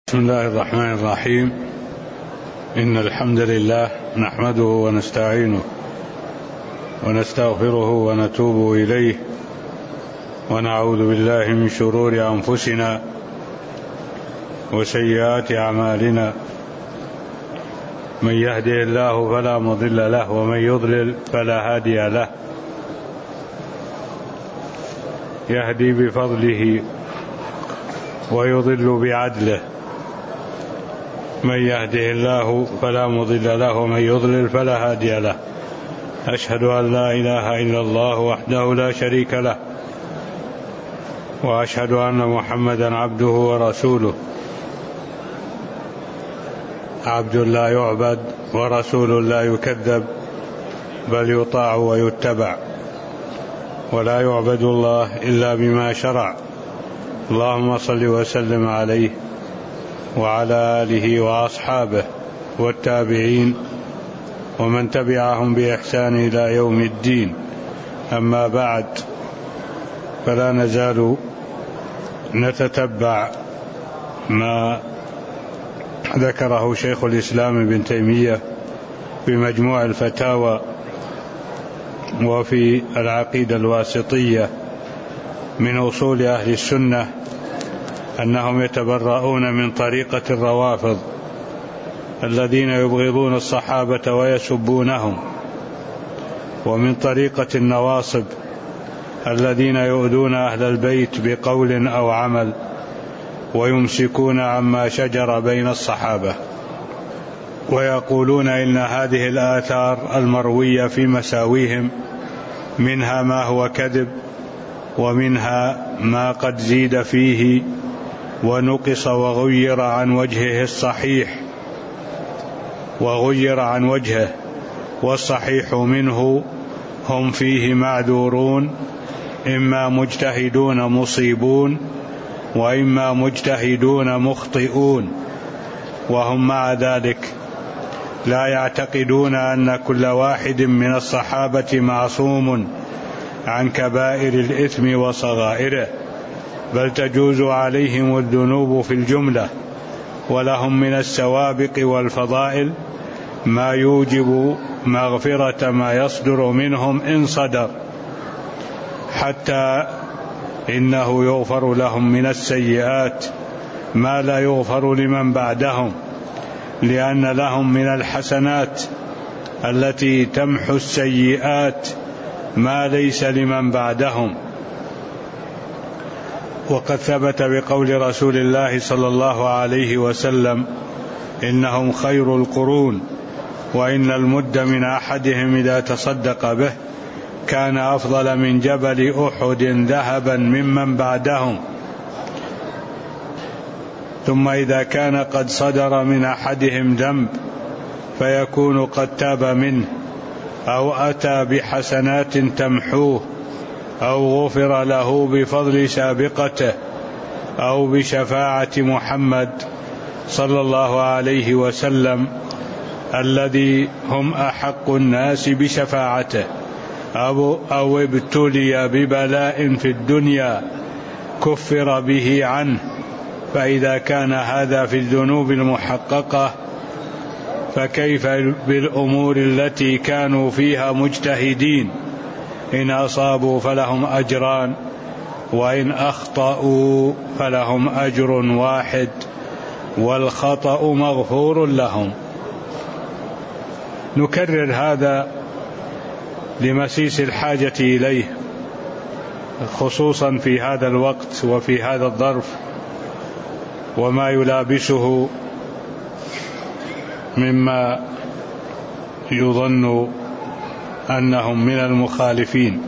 بسم الله الرحمن الرحيم. إن الحمد لله نحمده ونستعينه ونستغفره ونتوب إليه ونعوذ بالله من شرور أنفسنا وسيئات أعمالنا. من يهده الله فلا مضل له ومن يضلل فلا هادي له. يهدي بفضله ويضل بعدله. من يهده الله فلا مضل له ومن يضلل فلا هادي له. أشهد أن لا إله إلا الله وحده لا شريك له، وأشهد أن محمدا عبده ورسوله، عبد لا يعبد ورسول لا يكذب، بل يطاع ويتبع، ولا يعبد الله إلا بما شرع. اللهم صل وسلم عليه وعلى آله وأصحابه والتابعين ومن تبعهم بإحسان إلى يوم الدين. أما بعد، فلا نزال نتتبع ما ذكره شيخ الإسلام ابن تيمية في مجموع الفتاوى وفي العقيدة الواسطية من أصول أهل السنة، أنهم يتبرؤون من طريقة الروافض الذين يبغضون الصحابة ويسبونهم، ومن طريقة النواصب الذين يؤذون أهل البيت بقول أو عمل ويمسكون عما شجر بين الصحابة، ويقولون إن هذه الآثار المروية في مساويهم منها ما هو كذب ومنها ما قد زيد فيه ونقص وغير عن وجهه الصحيح والصحيح منه هم فيه معذورون، إما مجتهدون مصيبون وإما مجتهدون مخطئون، وهم مع ذلك لا يعتقدون أن كل واحد من الصحابة معصوم عن كبائر الإثم وصغائره، بل تجوز عليهم الذنوب في الجملة، ولهم من السوابق والفضائل ما يوجب مغفرة ما يصدر منهم إن صدر، حتى إنه يغفر لهم من السيئات ما لا يغفر لمن بعدهم، لأن لهم من الحسنات التي تمحو السيئات ما ليس لمن بعدهم. وقد ثبت بقول رسول الله صلى الله عليه وسلم: إنهم خير القرون، وإن المد من أحدهم إذا تصدق به كان أفضل من جبل أحد ذهبا ممن بعدهم. ثم إذا كان قد صدر من أحدهم ذنب فيكون قد تاب منه، أو أتى بحسنات تمحوه، أو غفر له بفضل سابقته، أو بشفاعة محمد صلى الله عليه وسلم الذي هم أحق الناس بشفاعته، أو ابتلي ببلاء في الدنيا كفر به عنه. فإذا كان هذا في الذنوب المحققة، فكيف بالأمور التي كانوا فيها مجتهدين؟ إن أصابوا فلهم أجران، وإن أخطأوا فلهم أجر واحد، والخطأ مغفور لهم. نكرر هذا لمسيس الحاجة إليه، خصوصا في هذا الوقت وفي هذا الظرف، وما يلابسه مما يظن أنهم من المخالفين.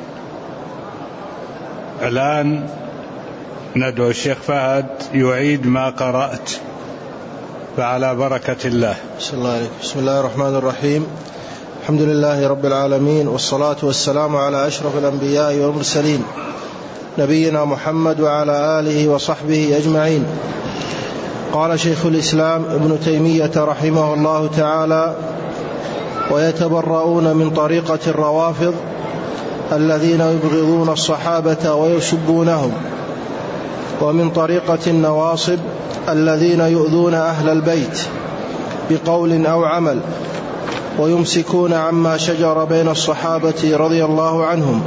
الآن ندعو الشيخ فهد يعيد ما قرأت، فعلى بركة الله. بسم الله الرحمن الرحيم. الحمد لله رب العالمين، والصلاة والسلام على أشرف الأنبياء والمرسلين، نبينا محمد وعلى آله وصحبه أجمعين. قال شيخ الإسلام ابن تيمية رحمه الله تعالى: ويتبرؤون من طريقة الروافض الذين يبغضون الصحابة ويسبونهم. ومن طريقة النواصب الذين يؤذون أهل البيت بقول أو عمل ويمسكون عما شجر بين الصحابة رضي الله عنهم،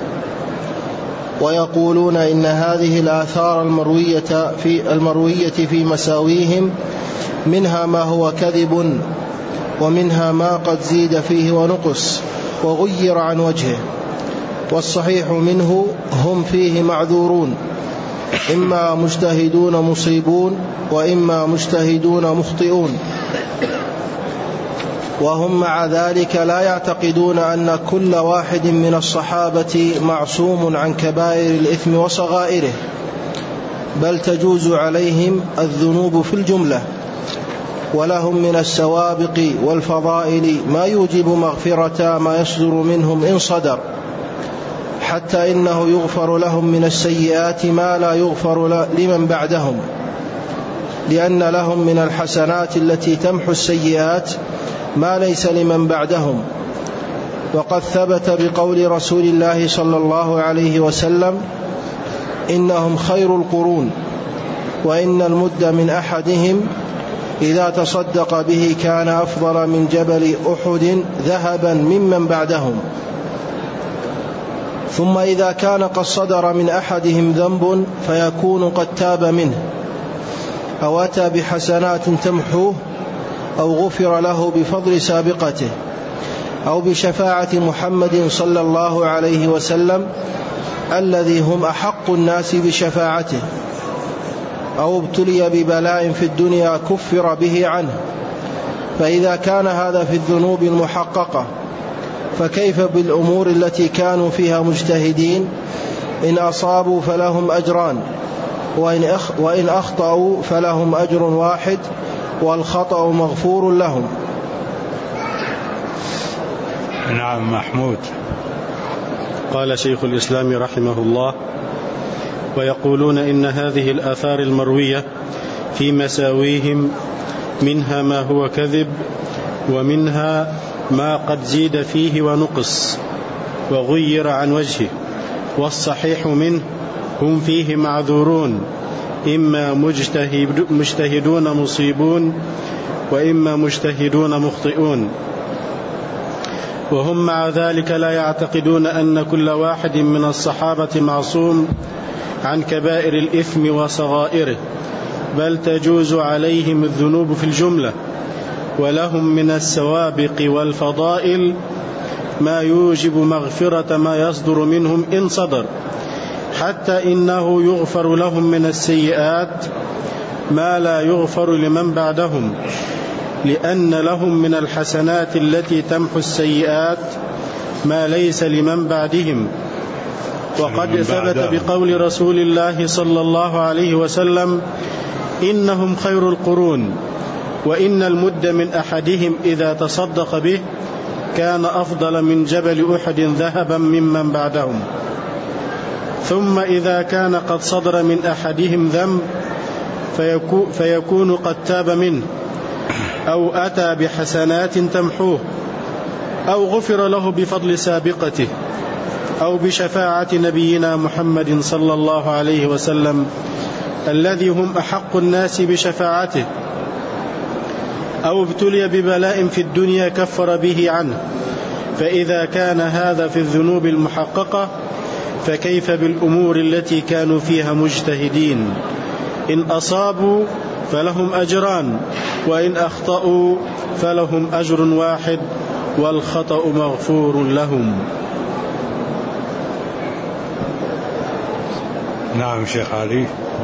ويقولون إن هذه الآثار المروية في مساويهم منها ما هو كذب ومنها ما قد زيد فيه ونقص وغير عن وجهه، والصحيح منه هم فيه معذورون، إما مجتهدون مصيبون وإما مجتهدون مخطئون. وهم مع ذلك لا يعتقدون أن كل واحد من الصحابة معصوم عن كبائر الإثم وصغائره، بل تجوز عليهم الذنوب في الجملة، ولهم من السوابق والفضائل ما يوجب مغفرة ما يصدر منهم إن صدر، حتى إنه يغفر لهم من السيئات ما لا يغفر لمن بعدهم، لأن لهم من الحسنات التي تمحو السيئات ما ليس لمن بعدهم. وقد ثبت بقول رسول الله صلى الله عليه وسلم: إنهم خير القرون، وإن المد من أحدهم إذا تصدق به كان أفضل من جبل أحد ذهبا ممن بعدهم. ثم إذا كان قد صدر من أحدهم ذنب فيكون قد تاب منه أو أتى بحسنات تمحوه، أو غفر له بفضل سابقته، أو بشفاعة محمد صلى الله عليه وسلم الذي هم أحق الناس بشفاعته، أو ابتلي ببلاء في الدنيا كفر به عنه. فإذا كان هذا في الذنوب المحققة، فكيف بالأمور التي كانوا فيها مجتهدين؟ إن أصابوا فلهم أجران، وإن أخطأوا فلهم أجر واحد، والخطأ مغفور لهم. نعم محمود. قال شيخ الإسلام رحمه الله: ويقولون إن هذه الآثار المروية في مساويهم منها ما هو كذب ومنها ما قد زيد فيه ونقص وغير عن وجهه، والصحيح منه هم فيه معذورون، إما مجتهدون مصيبون وإما مجتهدون مخطئون. وهم مع ذلك لا يعتقدون أن كل واحد من الصحابة معصوم عن كبائر الإثم وصغائره، بل تجوز عليهم الذنوب في الجملة، ولهم من السوابق والفضائل ما يوجب مغفرة ما يصدر منهم إن صدر، حتى إنه يغفر لهم من السيئات ما لا يغفر لمن بعدهم، لأن لهم من الحسنات التي تمحو السيئات ما ليس لمن بعدهم. وقد ثبت بقول رسول الله صلى الله عليه وسلم: إنهم خير القرون، وإن المد من أحدهم إذا تصدق به كان أفضل من جبل أحد ذهبا ممن بعدهم. ثم إذا كان قد صدر من أحدهم ذنب فيكون قد تاب منه، أو أتى بحسنات تمحوه، أو غفر له بفضل سابقته، أو بشفاعة نبينا محمد صلى الله عليه وسلم الذي هم أحق الناس بشفاعته، أو ابتلي ببلاء في الدنيا كفر به عنه. فإذا كان هذا في الذنوب المحققة، فكيف بالأمور التي كانوا فيها مجتهدين؟ إن أصابوا فلهم أجران، وإن أخطأوا فلهم أجر واحد، والخطأ مغفور لهم. نعم شيخ علي.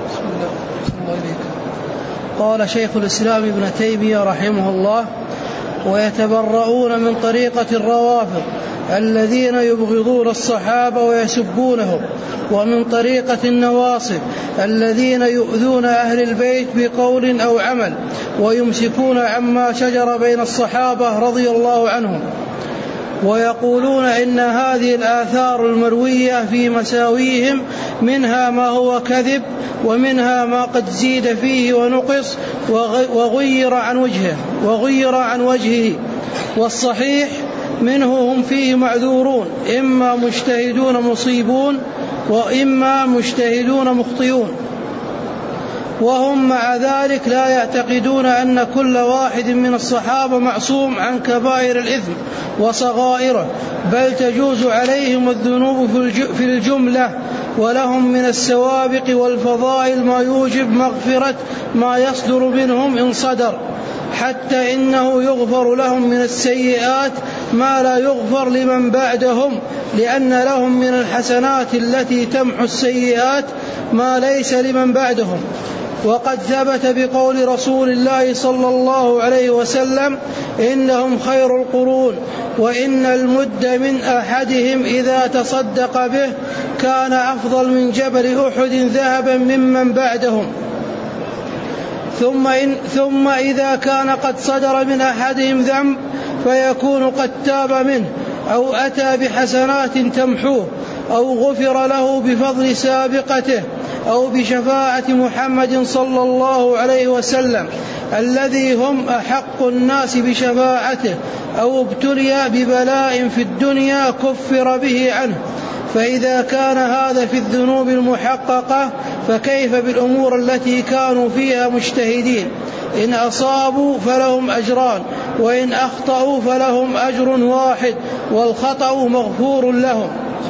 قال شيخ الإسلام ابن تيمية رحمه الله: ويتبرؤون من طريقة الروافض الذين يبغضون الصحابة ويسبونهم، ومن طريقة النواصب الذين يؤذون أهل البيت بقول أو عمل ويمسكون عما شجر بين الصحابة رضي الله عنهم. ويقولون إن هذه الآثار المروية في مساويهم منها ما هو كذب ومنها ما قد زيد فيه ونقص وغير عن وجهه، والصحيح منه هم فيه معذورون، إما مجتهدون مصيبون وإما مجتهدون مخطئون. وهم مع ذلك لا يعتقدون أن كل واحد من الصحابة معصوم عن كبائر الإثم وصغائره، بل تجوز عليهم الذنوب في الجملة، ولهم من السوابق والفضائل ما يوجب مغفرة ما يصدر منهم إن صدر، حتى إنه يغفر لهم من السيئات ما لا يغفر لمن بعدهم، لأن لهم من الحسنات التي تمحو السيئات ما ليس لمن بعدهم. وقد ثبت بقول رسول الله صلى الله عليه وسلم: إنهم خير القرون، وإن المد من أحدهم إذا تصدق به كان أفضل من جبل أحد ذهبا ممن بعدهم. ثم إذا كان قد صدر من أحدهم ذنب فيكون قد تاب منه، أو أتى بحسنات تمحوه، أو غفر له بفضل سابقته، أو بشفاعة محمد صلى الله عليه وسلم الذي هم أحق الناس بشفاعته، أو ابتلي ببلاء في الدنيا كفر به عنه. فإذا كان هذا في الذنوب المحققة فكيف بالأمور التي كانوا فيها مجتهدين؟ إن أصابوا فلهم أجران، وإن أخطأوا فلهم أجر واحد، والخطأ مغفور لهم.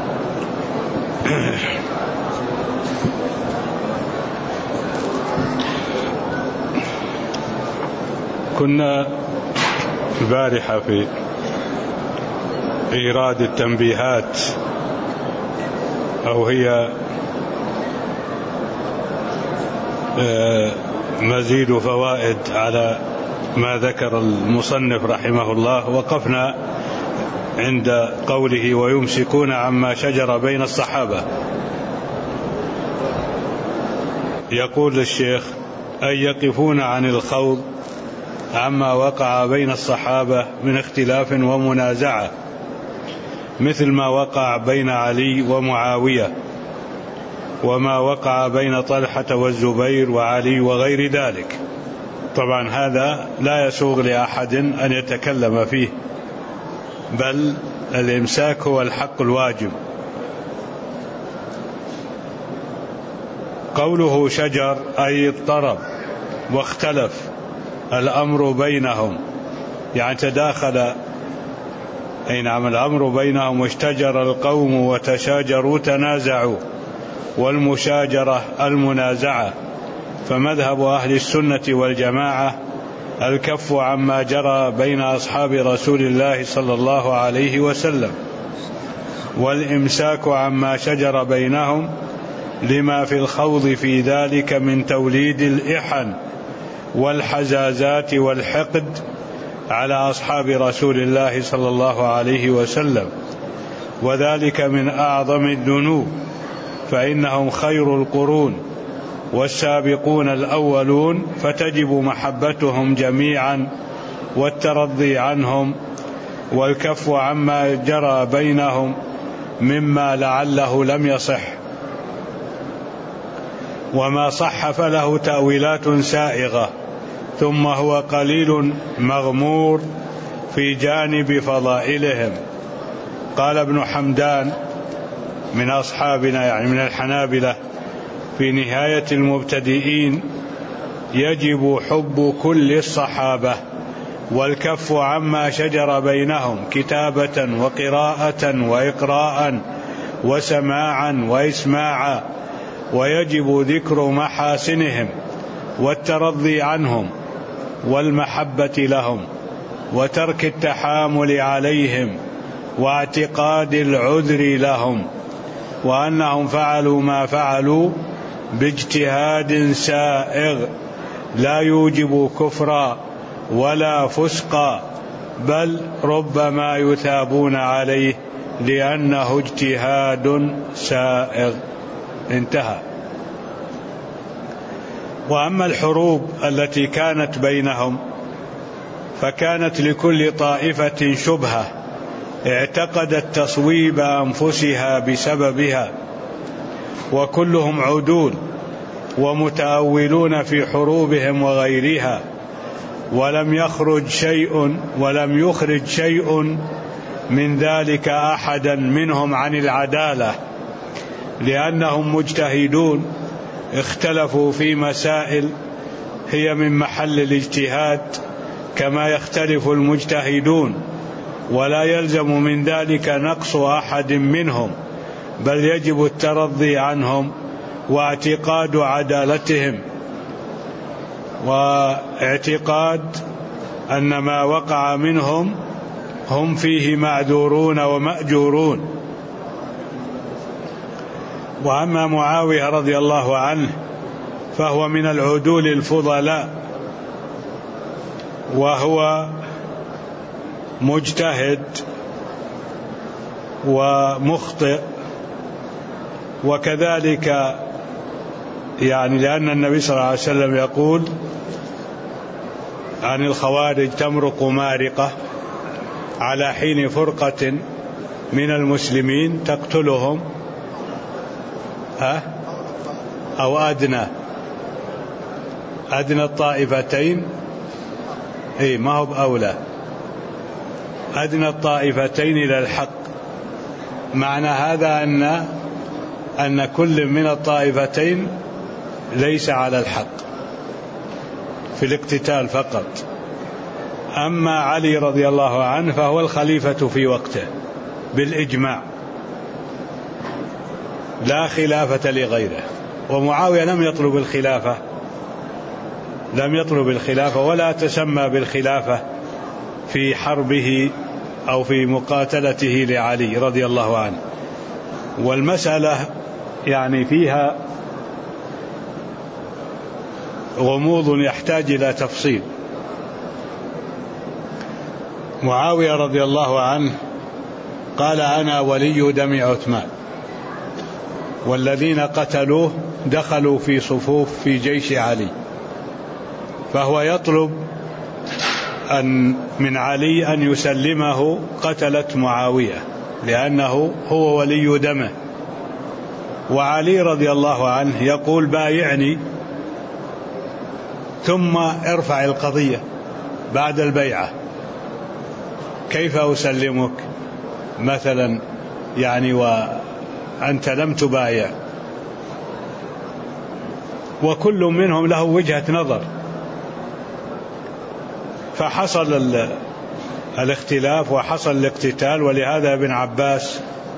كنا البارحة في إيراد التنبيهات، أو هي مزيد فوائد على ما ذكر المصنف رحمه الله. وقفنا عند قوله: ويمسكون عما شجر بين الصحابة. يقول الشيخ: أن يقفون عن الخوض عما وقع بين الصحابة من اختلاف ومنازعة، مثل ما وقع بين علي ومعاوية، وما وقع بين طلحة والزبير وعلي وغير ذلك. طبعا هذا لا يسوغ لأحد أن يتكلم فيه، بل الإمساك هو الحق الواجب. قوله شجر أي اضطرب واختلف الأمر بينهم، يعني تداخل، أي نعم، الأمر بينهم، واشتجر القوم وتشاجروا تنازعوا، والمشاجرة المنازعة. فمذهب أهل السنة والجماعة الكف عما جرى بين أصحاب رسول الله صلى الله عليه وسلم، والإمساك عما شجر بينهم، لما في الخوض في ذلك من توليد الإحن والحزازات والحقد على أصحاب رسول الله صلى الله عليه وسلم، وذلك من أعظم الذنوب، فإنهم خير القرون والسابقون الأولون، فتجب محبتهم جميعا والترضي عنهم، والكف عما جرى بينهم مما لعله لم يصح، وما صح فله تأويلات سائغة، ثم هو قليل مغمور في جانب فضائلهم. قال ابن حمدان من أصحابنا، يعني من الحنابلة، في نهاية المبتدئين: يجب حب كل الصحابة، والكف عما شجر بينهم كتابة وقراءة وإقراء وسماعا وإسماعا، ويجب ذكر محاسنهم والترضي عنهم والمحبة لهم، وترك التحامل عليهم، واعتقاد العذر لهم، وأنهم فعلوا ما فعلوا باجتهاد سائغ لا يوجب كفرا ولا فسقا، بل ربما يثابون عليه لأنه اجتهاد سائغ. انتهى. وأما الحروب التي كانت بينهم فكانت لكل طائفة شبهة اعتقدت تصويب أنفسها بسببها، وكلهم عدول ومتأولون في حروبهم وغيرها، ولم يخرج شيء من ذلك أحدا منهم عن العدالة، لأنهم مجتهدون اختلفوا في مسائل هي من محل الاجتهاد كما يختلف المجتهدون، ولا يلزم من ذلك نقص أحد منهم، بل يجب الترضي عنهم واعتقاد عدالتهم، واعتقاد أن ما وقع منهم هم فيه معذورون ومأجورون. وأما معاوية رضي الله عنه فهو من العدول الفضلاء، وهو مجتهد ومخطئ، وكذلك يعني لأن النبي صلى الله عليه وسلم يقول عن الخوارج: تمرق مارقة على حين فرقة من المسلمين تقتلهم أو أدنى الطائفتين، ما هو بأولى، أدنى الطائفتين إلى الحق. معنى هذا أن كل من الطائفتين ليس على الحق في الاقتتال فقط. أما علي رضي الله عنه فهو الخليفة في وقته بالإجماع، لا خلافة لغيره. ومعاوية لم يطلب الخلافة ولا تسمى بالخلافة في حربه أو في مقاتلته لعلي رضي الله عنه. والمسألة يعني فيها غموض يحتاج إلى تفصيل. معاوية رضي الله عنه قال: أنا ولي دم عثمان، والذين قتلوه دخلوا في صفوف في جيش علي، فهو يطلب من علي أن يسلمه قتلة معاوية لأنه هو ولي دمه. وعلي رضي الله عنه يقول: بايعني ثم ارفع القضية بعد البيعة، كيف أسلمك مثلا يعني وأنت لم تبايع؟ وكل منهم له وجهة نظر، فحصل الاختلاف وحصل الاقتتال. ولهذا ابن عباس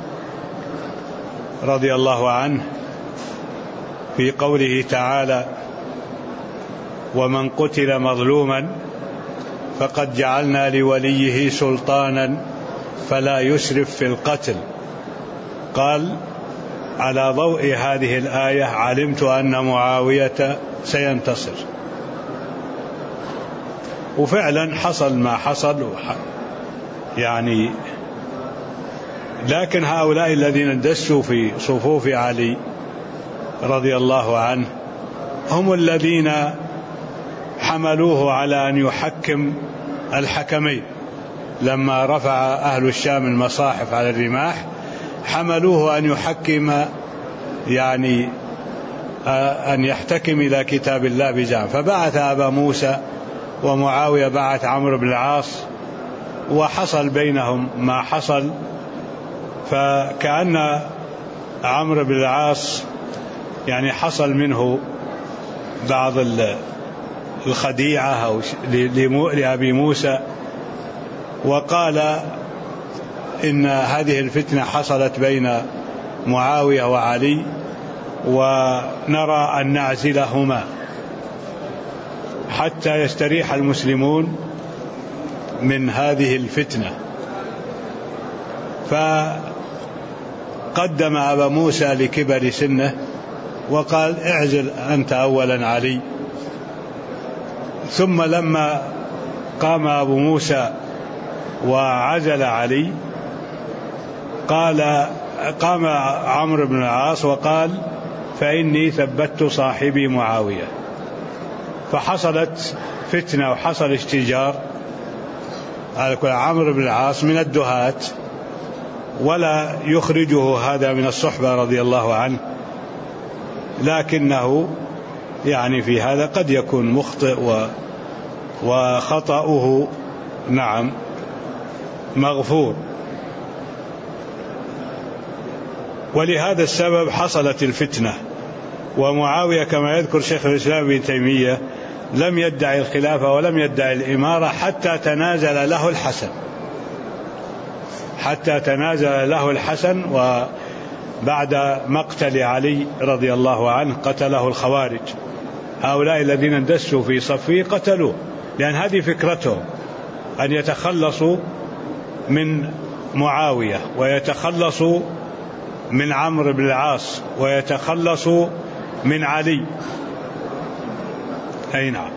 رضي الله عنه في قوله تعالى: ومن قتل مظلوما فقد جعلنا لوليه سلطانا فلا يسرف في القتل، قال: على ضوء هذه الآية علمت أن معاوية سينتصر. وفعلا حصل ما حصل يعني. لكن هؤلاء الذين دسوا في صفوف علي رضي الله عنه هم الذين حملوه على أن يحكم الحكمين. لما رفع أهل الشام المصاحف على الرماح حملوه أن يحكم يعني أن يحتكم إلى كتاب الله بزعم، فبعث أبا موسى، ومعاوية بعث عمرو بن العاص، وحصل بينهم ما حصل. فكأن عمرو بن العاص يعني حصل منه بعض الخديعة لأبي موسى، وقال إن هذه الفتنة حصلت بين معاوية وعلي ونرى أن نعزلهما حتى يستريح المسلمون من هذه الفتنة. فقدم أبا موسى لكبر سنه وقال: اعزل أنت أولا علي. ثم لما قام أبو موسى وعزل علي قام عمرو بن العاص وقال: فإني ثبت صاحبي معاوية. فحصلت فتنة وحصل اشتجار. عمرو بن العاص من الدهاة ولا يخرجه هذا من الصحبة رضي الله عنه، لكنه يعني في هذا قد يكون مخطئ وخطأه نعم مغفور. ولهذا السبب حصلت الفتنة ومعاوية كما يذكر شيخ الإسلام ابن تيمية لم يدعي الخلافة ولم يدعي الإمارة حتى تنازل له الحسن وبعد مقتل علي رضي الله عنه قتله الخوارج. هؤلاء الذين اندسوا في صفه قتلوه، لأن هذه فكرتهم، أن يتخلصوا من معاوية ويتخلصوا من عمرو بن العاص ويتخلصوا من علي. أي نعم.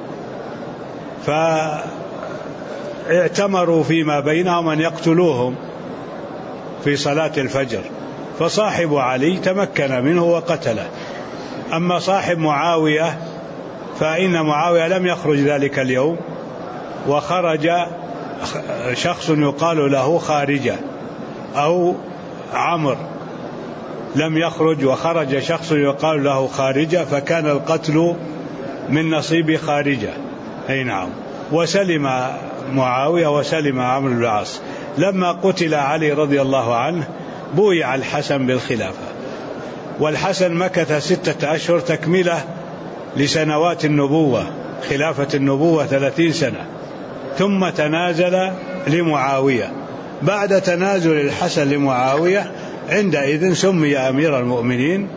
فاعتمروا فيما بينهم أن يقتلوهم في صلاة الفجر، فصاحب علي تمكن منه وقتله. أما صاحب معاوية فإن معاوية لم يخرج ذلك اليوم، وخرج شخص يقال له خارجة، أو عمرو لم يخرج وخرج شخص يقال له خارجة، فكان القتل من نصيب خارجة. أي نعم. وسلم معاوية وسلم عمرو بن العاص. لما قتل علي رضي الله عنه بويع الحسن بالخلافة، والحسن مكث 6 أشهر تكملة لسنوات النبوة، خلافة النبوة 30 سنة، ثم تنازل لمعاوية. بعد تنازل الحسن لمعاوية عندئذ سمي أمير المؤمنين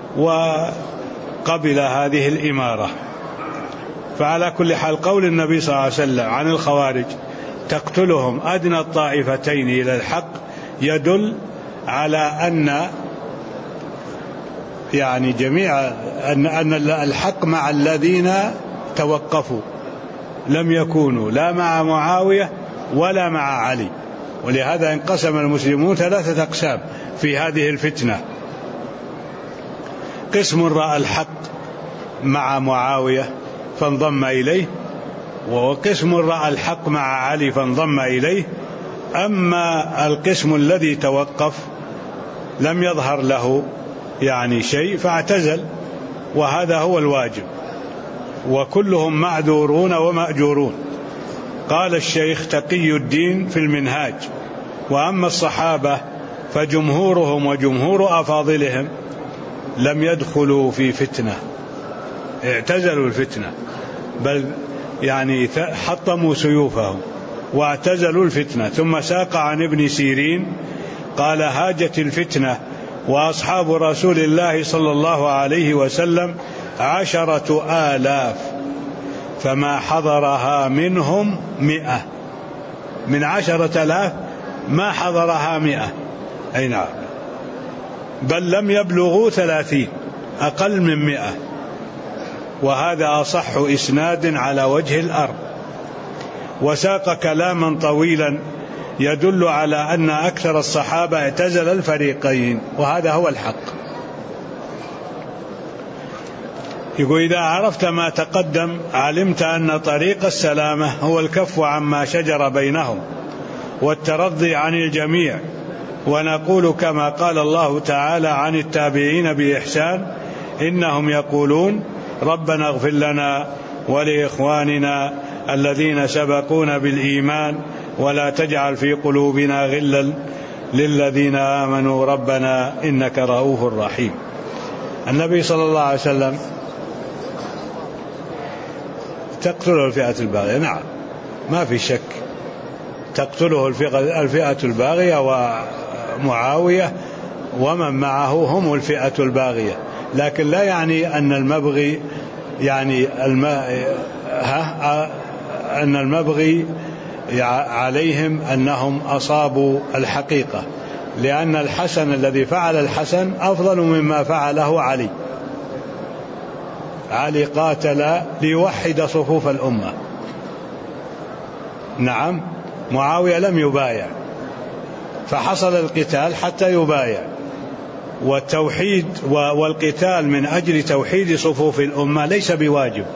وقبل هذه الإمارة. فعلى كل حال قول النبي صلى الله عليه وسلم عن الخوارج تقتلهم أدنى الطائفتين إلى الحق يدل على أن يعني أن الحق مع الذين توقفوا، لم يكونوا لا مع معاوية ولا مع علي. ولهذا انقسم المسلمون 3 أقسام في هذه الفتنة: قسم رأى الحق مع معاوية فانضم إليه، وقسم رأى الحق مع علي فانضم إليه. أما القسم الذي توقف لم يظهر له يعني شيء فاعتزل، وهذا هو الواجب، وكلهم معذورون ومأجورون. قال الشيخ تقي الدين في المنهاج: وأما الصحابة فجمهورهم وجمهور أفاضلهم لم يدخلوا في فتنة، اعتزلوا الفتنة، بل يعني حطموا سيوفهم واعتزلوا الفتنة. ثم ساق عن ابن سيرين قال: هاجت الفتنة وأصحاب رسول الله صلى الله عليه وسلم 10,000 فما حضرها منهم 100. من 10,000 ما حضرها 100. أي نعم. بل لم يبلغوا 30، أقل من 100. وهذا أصح إسناد على وجه الأرض. وساق كلاما طويلا يدل على أن أكثر الصحابة اعتزل الفريقين، وهذا هو الحق. يقول: إذا عرفت ما تقدم علمت أن طريق السلامة هو الكف عما شجر بينهم والترضي عن الجميع. ونقول كما قال الله تعالى عن التابعين بإحسان: إنهم يقولون ربنا اغفر لنا ولإخواننا الذين سبقونا بالإيمان ولا تجعل في قلوبنا غلا للذين آمنوا ربنا إنك رؤوف رحيم. النبي صلى الله عليه وسلم تقتله الفئة الباغية، نعم ما في شك، تقتله الفئة الباغية، ومعاوية ومن معه هم الفئة الباغية، لكن لا يعني أن المبغي أن المبغي عليهم أنهم أصابوا الحقيقة، لأن الحسن الذي فعل الحسن أفضل مما فعله علي. علي قاتل ليوحد صفوف الأمة، نعم. معاوية لم يبايع، فحصل القتال حتى يبايع. والتوحيد والقتال من أجل توحيد صفوف الأمة ليس بواجب.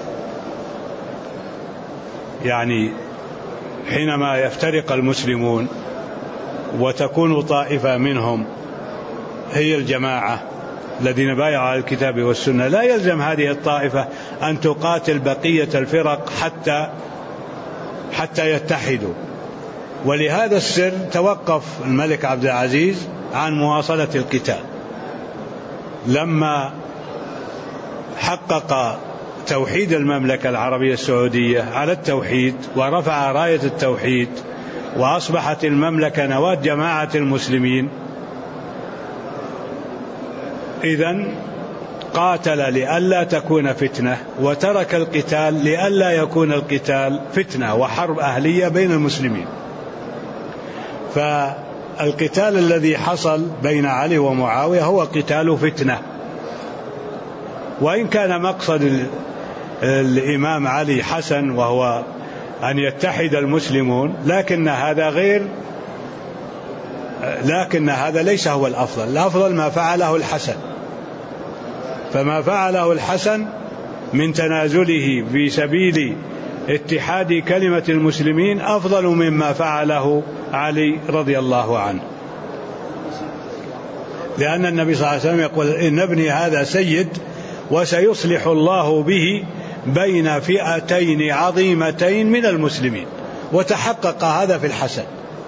يعني حينما يفترق المسلمون وتكون طائفة منهم هي الجماعة الذين بايعوا على الكتاب والسنة، لا يلزم هذه الطائفة أن تقاتل بقية الفرق حتى يتحدوا. ولهذا السر توقف الملك عبد العزيز عن مواصلة القتال لما حقق توحيد المملكة العربية السعودية على التوحيد ورفع راية التوحيد وأصبحت المملكة نواة جماعة المسلمين، إذن قاتل لئلا تكون فتنة وترك القتال لئلا يكون القتال فتنة وحرب أهلية بين المسلمين. فالقتال الذي حصل بين علي ومعاوية هو قتال فتنة، وإن كان مقصد الإمام علي حسن وهو أن يتحد المسلمون، لكن هذا ليس هو الأفضل. الأفضل ما فعله الحسن، فما فعله الحسن من تنازله في سبيل اتحاد كلمة المسلمين أفضل مما فعله علي رضي الله عنه، لأن النبي صلى الله عليه وسلم يقول إن ابني هذا سيد وسيصلح الله به بين فئتين عظيمتين من المسلمين، وتحقق هذا في الحسن.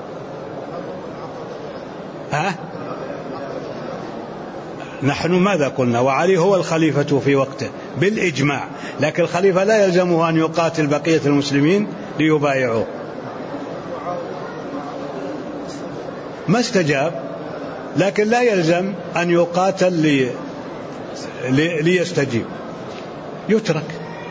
نحن ماذا قلنا؟ وعلي هو الخليفة في وقته بالإجماع، لكن الخليفة لا يلزمه أن يقاتل بقية المسلمين ليبايعوه. ما استجاب، لكن لا يلزم أن يقاتل ليستجيب، يترك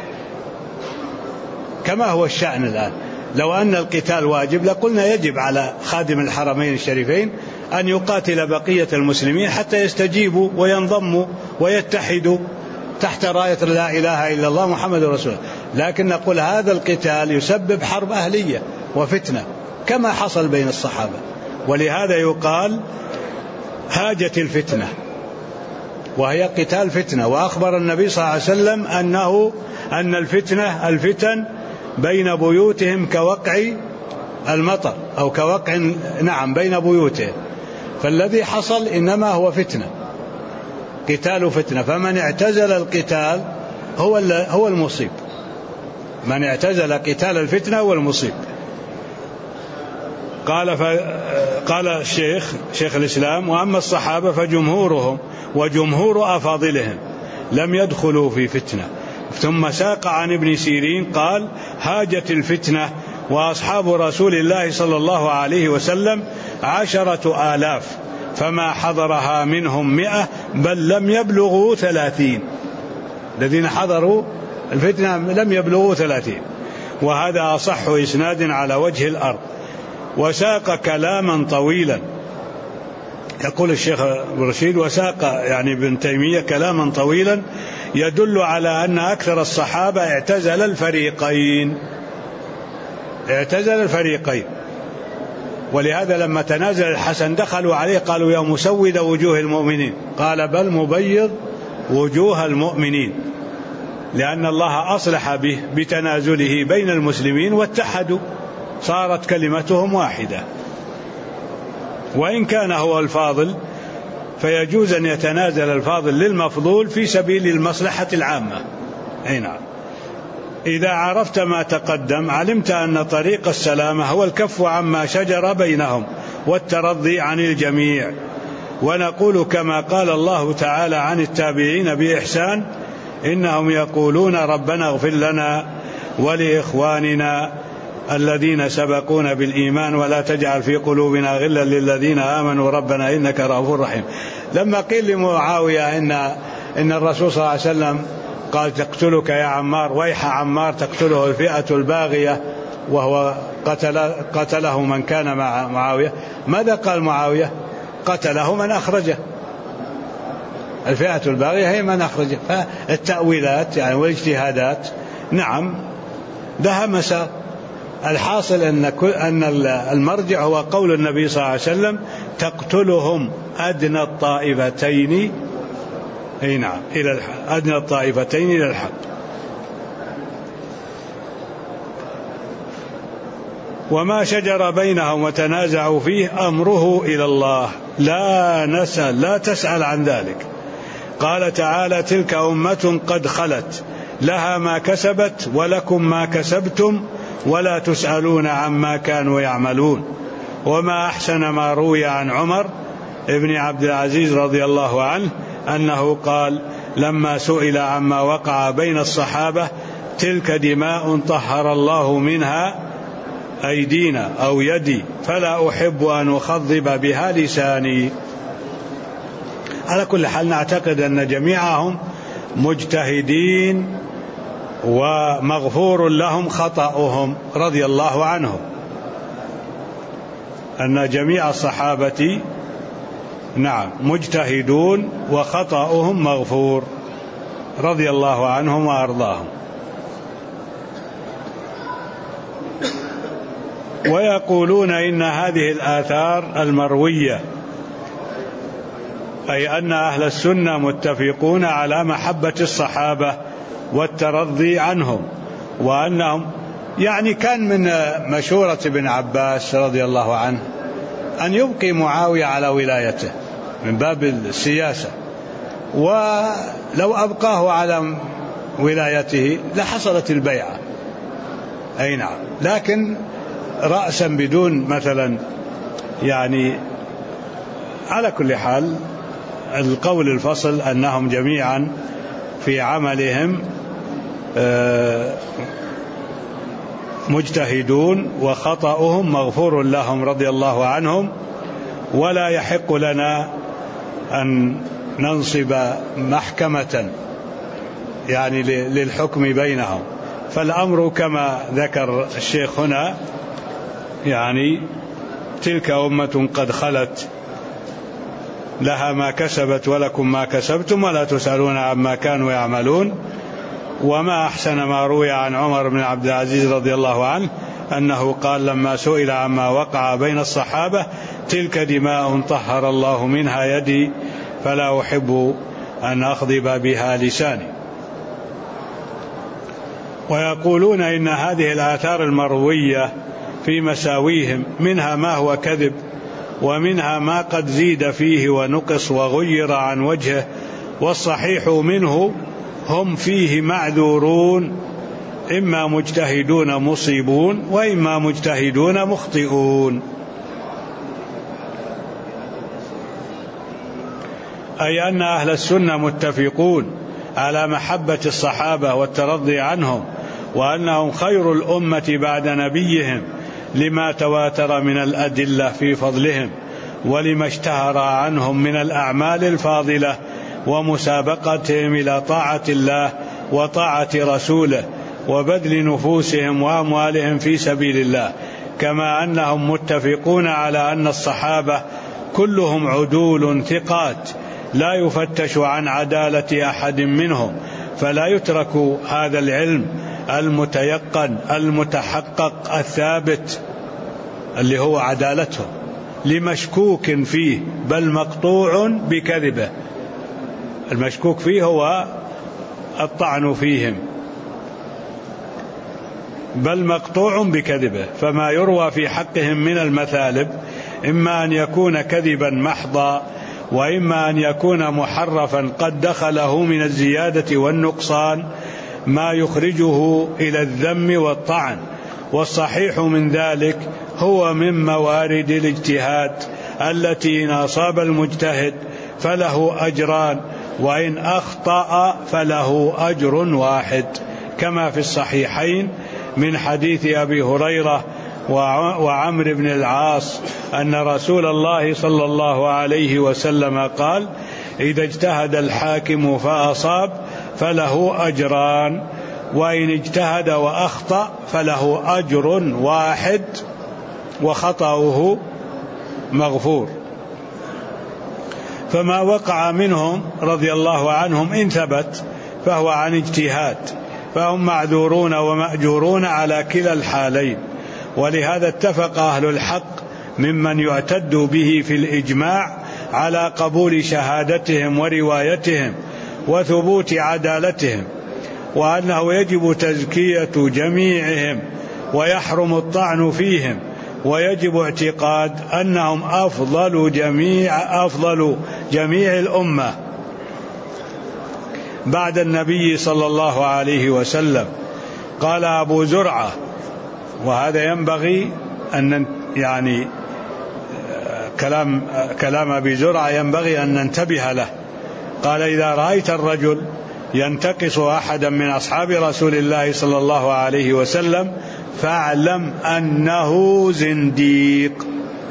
كما هو الشأن الآن. لو أن القتال واجب لقلنا يجب على خادم الحرمين الشريفين أن يقاتل بقية المسلمين حتى يستجيبوا وينضموا ويتحدوا تحت راية لا إله إلا الله محمد رسول الله. لكن نقول هذا القتال يسبب حرب أهلية وفتنة كما حصل بين الصحابة، ولهذا يقال هاجت الفتنة، وهي قتال فتنة. وأخبر النبي صلى الله عليه وسلم أن الفتن بين بيوتهم كوقع المطر أو كوقع بين بيوتهم، فالذي حصل إنما هو فتنة، قتال فتنة. فمن اعتزل القتال هو المصيب، من اعتزل قتال الفتنة هو المصيب. قال شيخ الإسلام: وأما الصحابة فجمهورهم وجمهور أفاضلهم لم يدخلوا في فتنة. ثم ساق عن ابن سيرين قال: هاجت الفتنة وأصحاب رسول الله صلى الله عليه وسلم 10,000 فما حضرها منهم 100 بل لم يبلغوا 30. الذين حضروا الفتنة لم يبلغوا 30، وهذا أصح إسناد على وجه الأرض. وساق كلاما طويلا، يقول الشيخ رشيد وساق يعني ابن تيمية كلاما طويلا يدل على أن أكثر الصحابة اعتزل الفريقين. ولهذا لما تنازل الحسن دخلوا عليه قالوا: يا مسود وجوه المؤمنين، قال: بل مبيض وجوه المؤمنين، لأن الله أصلح به بتنازله بين المسلمين واتحدوا، صارت كلمتهم واحدة. وإن كان هو الفاضل فيجوز أن يتنازل الفاضل للمفضول في سبيل المصلحة العامة. نعم. إذا عرفت ما تقدم علمت أن طريق السلامة هو الكف عما شجر بينهم والترضي عن الجميع. ونقول كما قال الله تعالى عن التابعين بإحسان: إنهم يقولون ربنا اغفر لنا ولإخواننا الذين سبقونا بالإيمان ولا تجعل في قلوبنا غلا للذين آمنوا ربنا إنك رؤوف رحيم. لما قيل لمعاوية إن الرسول صلى الله عليه وسلم قال: تقتلك يا عمار، ويح عمار تقتله الفئة الباغية، وهو قتله من كان مع معاوية. ماذا قال معاوية؟ قتله من أخرجه، الفئة الباغية هي من أخرجه. فالتأويلات يعني والاجتهادات نعم لها مسار. الحاصل أن المرجع هو قول النبي صلى الله عليه وسلم: تقتلهم أدنى الطائفتين، نعم، إلى أدنى الطائفتين إلى الحق. وما شجر بينهم وتنازعوا فيه أمره إلى الله لا تسأل عن ذلك. قال تعالى: تلك أمة قد خلت لها ما كسبت ولكم ما كسبتم ولا تسألون عما كانوا يعملون. وما أحسن ما روي عن عمر ابن عبد العزيز رضي الله عنه أنه قال: لما سئل عما وقع بين الصحابة: تلك دماء طهر الله منها أيدينا أو يدي فلا أحب أن أخضب بها لساني. على كل حال نعتقد أن جميعهم مجتهدين ومغفور لهم خطأهم رضي الله عنهم، أن جميع الصحابة مجتهدون وخطأهم مغفور رضي الله عنهم وأرضاهم. ويقولون إن هذه الآثار المروية، أي أن أهل السنة متفقون على محبة الصحابة والترضي عنهم، وأنهم كان من مشورة ابن عباس رضي الله عنه أن يبقي معاوية على ولايته من باب السياسة، ولو أبقاه على ولايته لحصلت البيعة. أي نعم، لكن رأسا بدون مثلا على كل حال القول الفصل أنهم جميعا في عملهم مجتهدون وخطأهم مغفور لهم رضي الله عنهم، ولا يحق لنا أن ننصب محكمة للحكم بينهم. فالأمر كما ذكر الشيخ هنا، تلك أمة قد خلت لها ما كسبت ولكم ما كسبتم ولا تسألون عما كانوا يعملون. وما أحسن ما روي عن عمر بن عبد العزيز رضي الله عنه أنه قال لما سئل عما وقع بين الصحابة: تلك دماء طهر الله منها يدي فلا أحب أن أخضب بها لساني. ويقولون إن هذه الآثار المروية في مساويهم منها ما هو كذب، ومنها ما قد زيد فيه ونقص وغير عن وجهه، والصحيح منه هم فيه معذورون، إما مجتهدون مصيبون وإما مجتهدون مخطئون. أي أن أهل السنة متفقون على محبة الصحابة والترضي عنهم، وأنهم خير الأمة بعد نبيهم لما تواتر من الأدلة في فضلهم، ولما اشتهر عنهم من الأعمال الفاضلة ومسابقتهم إلى طاعة الله وطاعة رسوله وبذل نفوسهم وأموالهم في سبيل الله. كما أنهم متفقون على أن الصحابة كلهم عدول ثقات لا يفتش عن عدالة أحد منهم، فلا يترك هذا العلم المتيقن المتحقق الثابت اللي هو عدالتهم لمشكوك فيه، بل مقطوع بكذبه. المشكوك فيه هو الطعن فيهم، بل مقطوع بكذبه. فما يروى في حقهم من المثالب إما أن يكون كذبا محضا، وإما أن يكون محرفا قد دخله من الزيادة والنقصان ما يخرجه إلى الذم والطعن. والصحيح من ذلك هو من موارد الاجتهاد التي إن أصاب المجتهد فله أجران، وإن أخطأ فله أجر واحد، كما في الصحيحين من حديث أبي هريرة وعمرو بن العاص أن رسول الله صلى الله عليه وسلم قال: إذا اجتهد الحاكم فأصاب فله أجران، وإن اجتهد وأخطأ فله أجر واحد وخطأه مغفور. فما وقع منهم رضي الله عنهم إن ثبت فهو عن اجتهاد، فهم معذورون ومأجورون على كلا الحالين. ولهذا اتفق أهل الحق ممن يعتد به في الإجماع على قبول شهادتهم وروايتهم وثبوت عدالتهم، وأنه يجب تزكية جميعهم ويحرم الطعن فيهم، ويجب اعتقاد أنهم أفضل جميع الأمة بعد النبي صلى الله عليه وسلم. قال أبو زرعة، وهذا ينبغي أن كلام أبي زرعة ينبغي أن ننتبه له، قال إذا رأيت الرجل ينتقص أحدا من أصحاب رسول الله صلى الله عليه وسلم فاعلم أنه زنديق.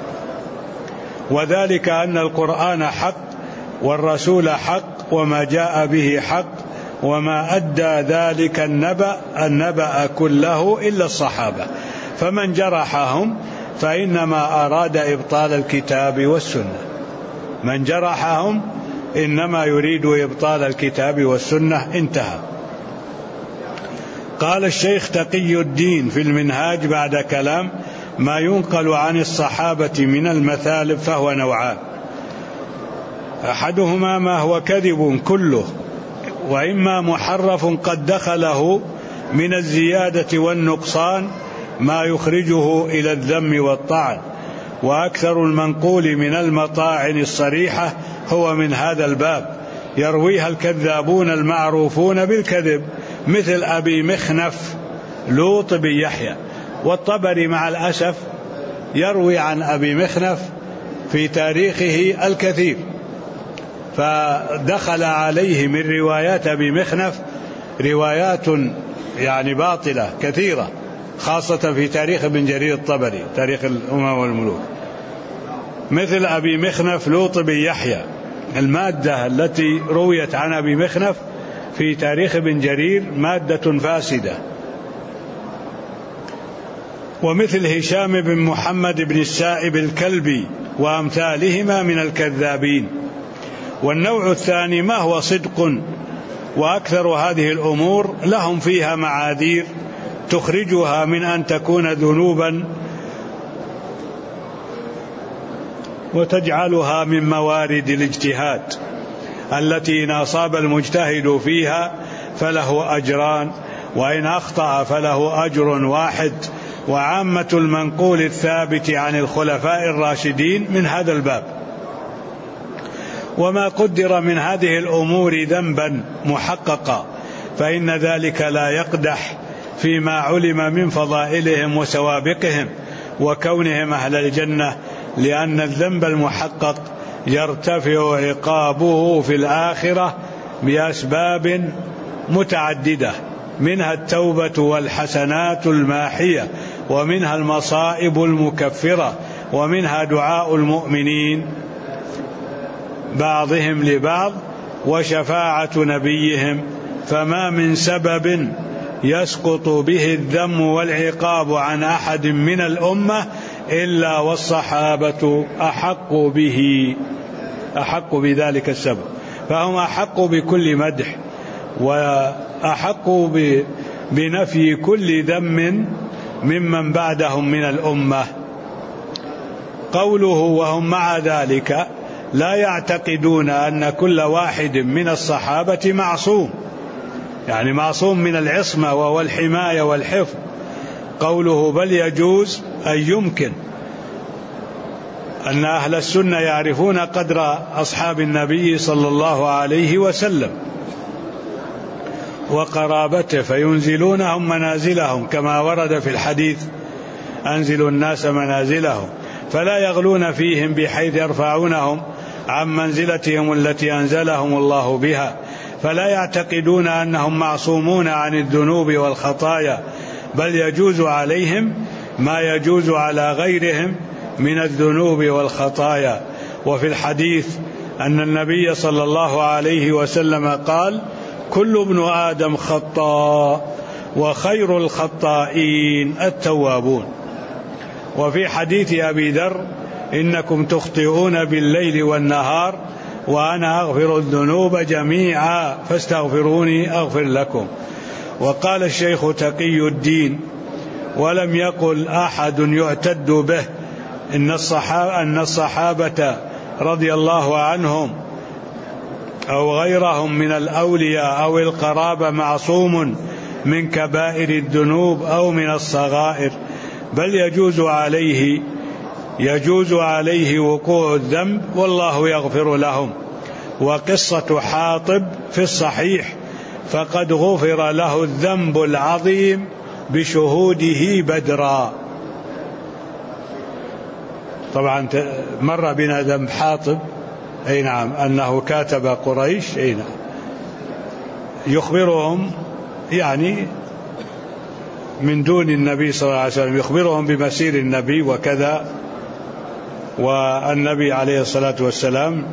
وذلك أن القرآن حق والرسول حق وما جاء به حق، وما أدى ذلك النبأ كله إلا الصحابة، فمن جرحهم فإنما أراد إبطال الكتاب والسنة. من جرحهم إنما يريد إبطال الكتاب والسنة. انتهى. قال الشيخ تقي الدين في المنهاج بعد كلام ما ينقل عن الصحابة من المثالب فهو نوعان: أحدهما ما هو كذب كله، وإما محرف قد دخله من الزيادة والنقصان ما يخرجه إلى الذم والطعن، وأكثر المنقول من المطاعن الصريحة هو من هذا الباب، يرويها الكذابون المعروفون بالكذب مثل أبي مخنف لوط بن يحيى. والطبري مع الأسف يروي عن أبي مخنف في تاريخه الكثير، فدخل عليه من روايات أبي مخنف روايات يعني باطلة كثيرة، خاصة في تاريخ ابن جرير الطبري تاريخ الأمم والملوك، مثل أبي مخنف لوط بن يحيى. المادة التي رويت عن أبي مخنف في تاريخ ابن جرير مادة فاسدة. ومثل هشام بن محمد بن السائب الكلبي وأمثالهما من الكذابين. والنوع الثاني ما هو صدق، وأكثر هذه الأمور لهم فيها معاذير تخرجها من أن تكون ذنوبا وتجعلها من موارد الاجتهاد التي إن أصاب المجتهد فيها فله أجران، وإن أخطأ فله أجر واحد. وعامة المنقول الثابت عن الخلفاء الراشدين من هذا الباب. وما قدر من هذه الأمور ذنبا محققا فإن ذلك لا يقدح فيما علم من فضائلهم وسوابقهم وكونهم أهل الجنة، لأن الذنب المحقق يرتفع عقابه في الآخرة بأسباب متعددة، منها التوبة والحسنات الماحية، ومنها المصائب المكفرة، ومنها دعاء المؤمنين بعضهم لبعض، وشفاعة نبيهم. فما من سبب يسقط به الذم والعقاب عن أحد من الأمة إلا والصحابة أحق بذلك السبب، فهم أحق بكل مدح وأحق بنفي كل ذم ممن بعدهم من الأمة. قوله وهم مع ذلك لا يعتقدون أن كل واحد من الصحابة معصوم، يعني معصوم من العصمة وهو الحماية والحفظ. قوله بل يجوز أي يمكن أن أهل السنة يعرفون قدر أصحاب النبي صلى الله عليه وسلم وقرابته فينزلونهم منازلهم كما ورد في الحديث أنزلوا الناس منازلهم، فلا يغلون فيهم بحيث يرفعونهم عن منزلتهم التي أنزلهم الله بها، فلا يعتقدون أنهم معصومون عن الذنوب والخطايا، بل يجوز عليهم ما يجوز على غيرهم من الذنوب والخطايا. وفي الحديث أن النبي صلى الله عليه وسلم قال كل ابن آدم خطاء وخير الخطائين التوابون. وفي حديث أبي ذر إنكم تخطئون بالليل والنهار وأنا أغفر الذنوب جميعا فاستغفروني أغفر لكم. وقال الشيخ تقي الدين ولم يقل أحد يعتد به أن الصحابة رضي الله عنهم أو غيرهم من الأولياء أو القرابة معصوم من كبائر الذنوب أو من الصغائر، بل يجوز عليه وقوع الذنب والله يغفر لهم. وقصة حاطب في الصحيح فقد غفر له الذنب العظيم بشهوده بدرا. طبعا مر بنا ذنب حاطب أي نعم أنه كاتب قريش أي نعم يخبرهم يعني من دون النبي صلى الله عليه وسلم، يخبرهم بمسير النبي وكذا. والنبي عليه الصلاة والسلام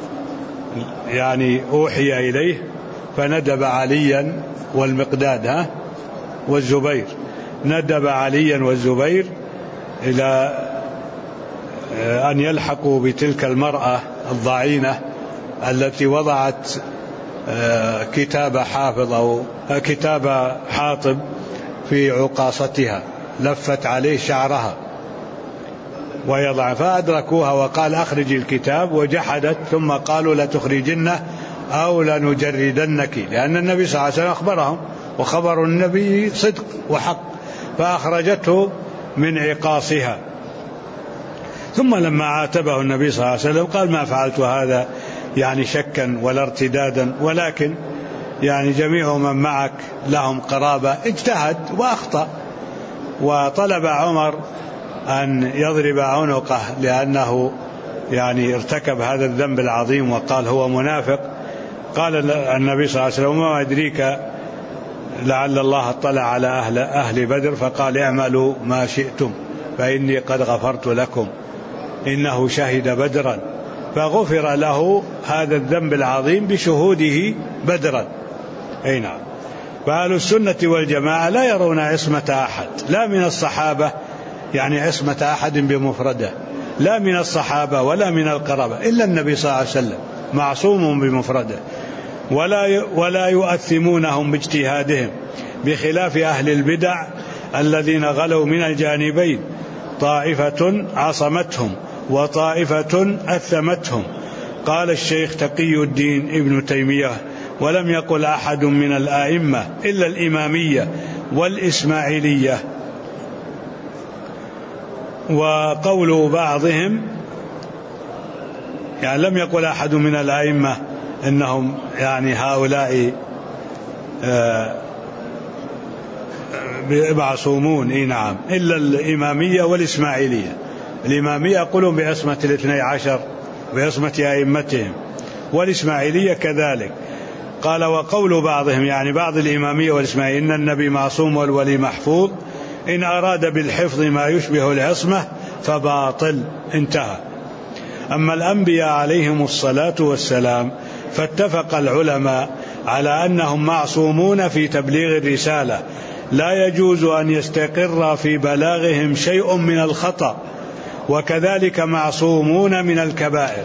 يعني أوحي إليه فندب عليا والمقداد والزبير، ندب عليا والزبير إلى أن يلحقوا بتلك المرأة الضعينة التي وضعت كتاب حافظ أو كتاب حاطب في عقاصتها، لفت عليه شعرها ويضع، فأدركوها وقال أخرج الكتاب، وجحدت، ثم قالوا لا تخرجنه أو لنجردنك، لأن النبي صلى الله عليه وسلم أخبرهم وخبر النبي صدق وحق، فأخرجته من عقاصها. ثم لما عاتبه النبي صلى الله عليه وسلم قال ما فعلت هذا يعني شكا ولا ارتدادا، ولكن يعني جميع من معك لهم قرابة، اجتهد وأخطأ. وطلب عمر أن يضرب عنقه لأنه يعني ارتكب هذا الذنب العظيم وقال هو منافق. قال النبي صلى الله عليه وسلم ما أدريك لعل الله اطلع على أهل بدر فقال اعملوا ما شئتم فإني قد غفرت لكم إنه شهد بدرا، فغفر له هذا الذنب العظيم بشهوده بدرا. أي نعم. فأهل السنة والجماعة لا يرون عصمة أحد، لا من الصحابة يعني عصمة أحد بمفرده، لا من الصحابة ولا من القرابة، إلا النبي صلى الله عليه وسلم معصوم بمفرده، ولا يؤثمونهم باجتهادهم، بخلاف أهل البدع الذين غلوا من الجانبين، طائفة عصمتهم وطائفة أثمتهم. قال الشيخ تقي الدين ابن تيمية ولم يقل أحد من الآئمة إلا الإمامية والإسماعيلية. وقول بعضهم يعني لم يقل أحد من الآئمة إنهم يعني هؤلاء معصومون، إيه نعم، إلا الإمامية والإسماعيلية. الإمامية يقولون بعصمة 12 بعصمة أئمتهم، والإسماعيلية كذلك. قال وقول بعضهم يعني بعض الإمامية والإسماعيلية إن النبي معصوم والولي محفوظ، إن أراد بالحفظ ما يشبه العصمة فباطل، انتهى. أما الأنبياء عليهم الصلاة والسلام فاتفق العلماء على أنهم معصومون في تبليغ الرسالة، لا يجوز أن يستقر في بلاغهم شيء من الخطأ، وكذلك معصومون من الكبائر.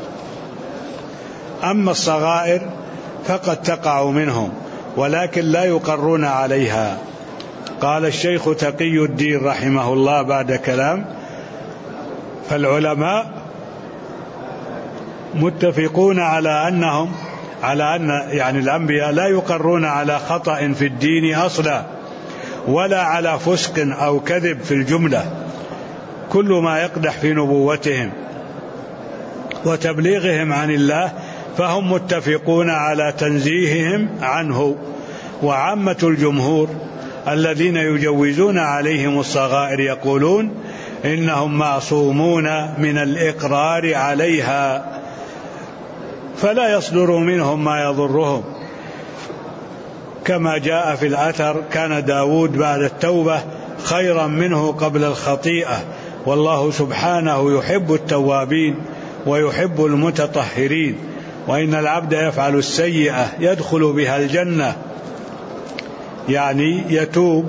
أما الصغائر فقد تقع منهم ولكن لا يقرون عليها. قال الشيخ تقي الدين رحمه الله بعد كلام: فالعلماء متفقون على أن يعني الأنبياء لا يقرون على خطأ في الدين أصلا، ولا على فسق أو كذب في الجملة، كل ما يقدح في نبوتهم وتبليغهم عن الله فهم متفقون على تنزيههم عنه. وعامة الجمهور الذين يجوزون عليهم الصغائر يقولون إنهم معصومون من الإقرار عليها، فلا يصدر منهم ما يضرهم، كما جاء في الأثر: كان داود بعد التوبة خيرا منه قبل الخطيئة، والله سبحانه يحب التوابين ويحب المتطهرين، وإن العبد يفعل السيئة يدخل بها الجنة، يعني يتوب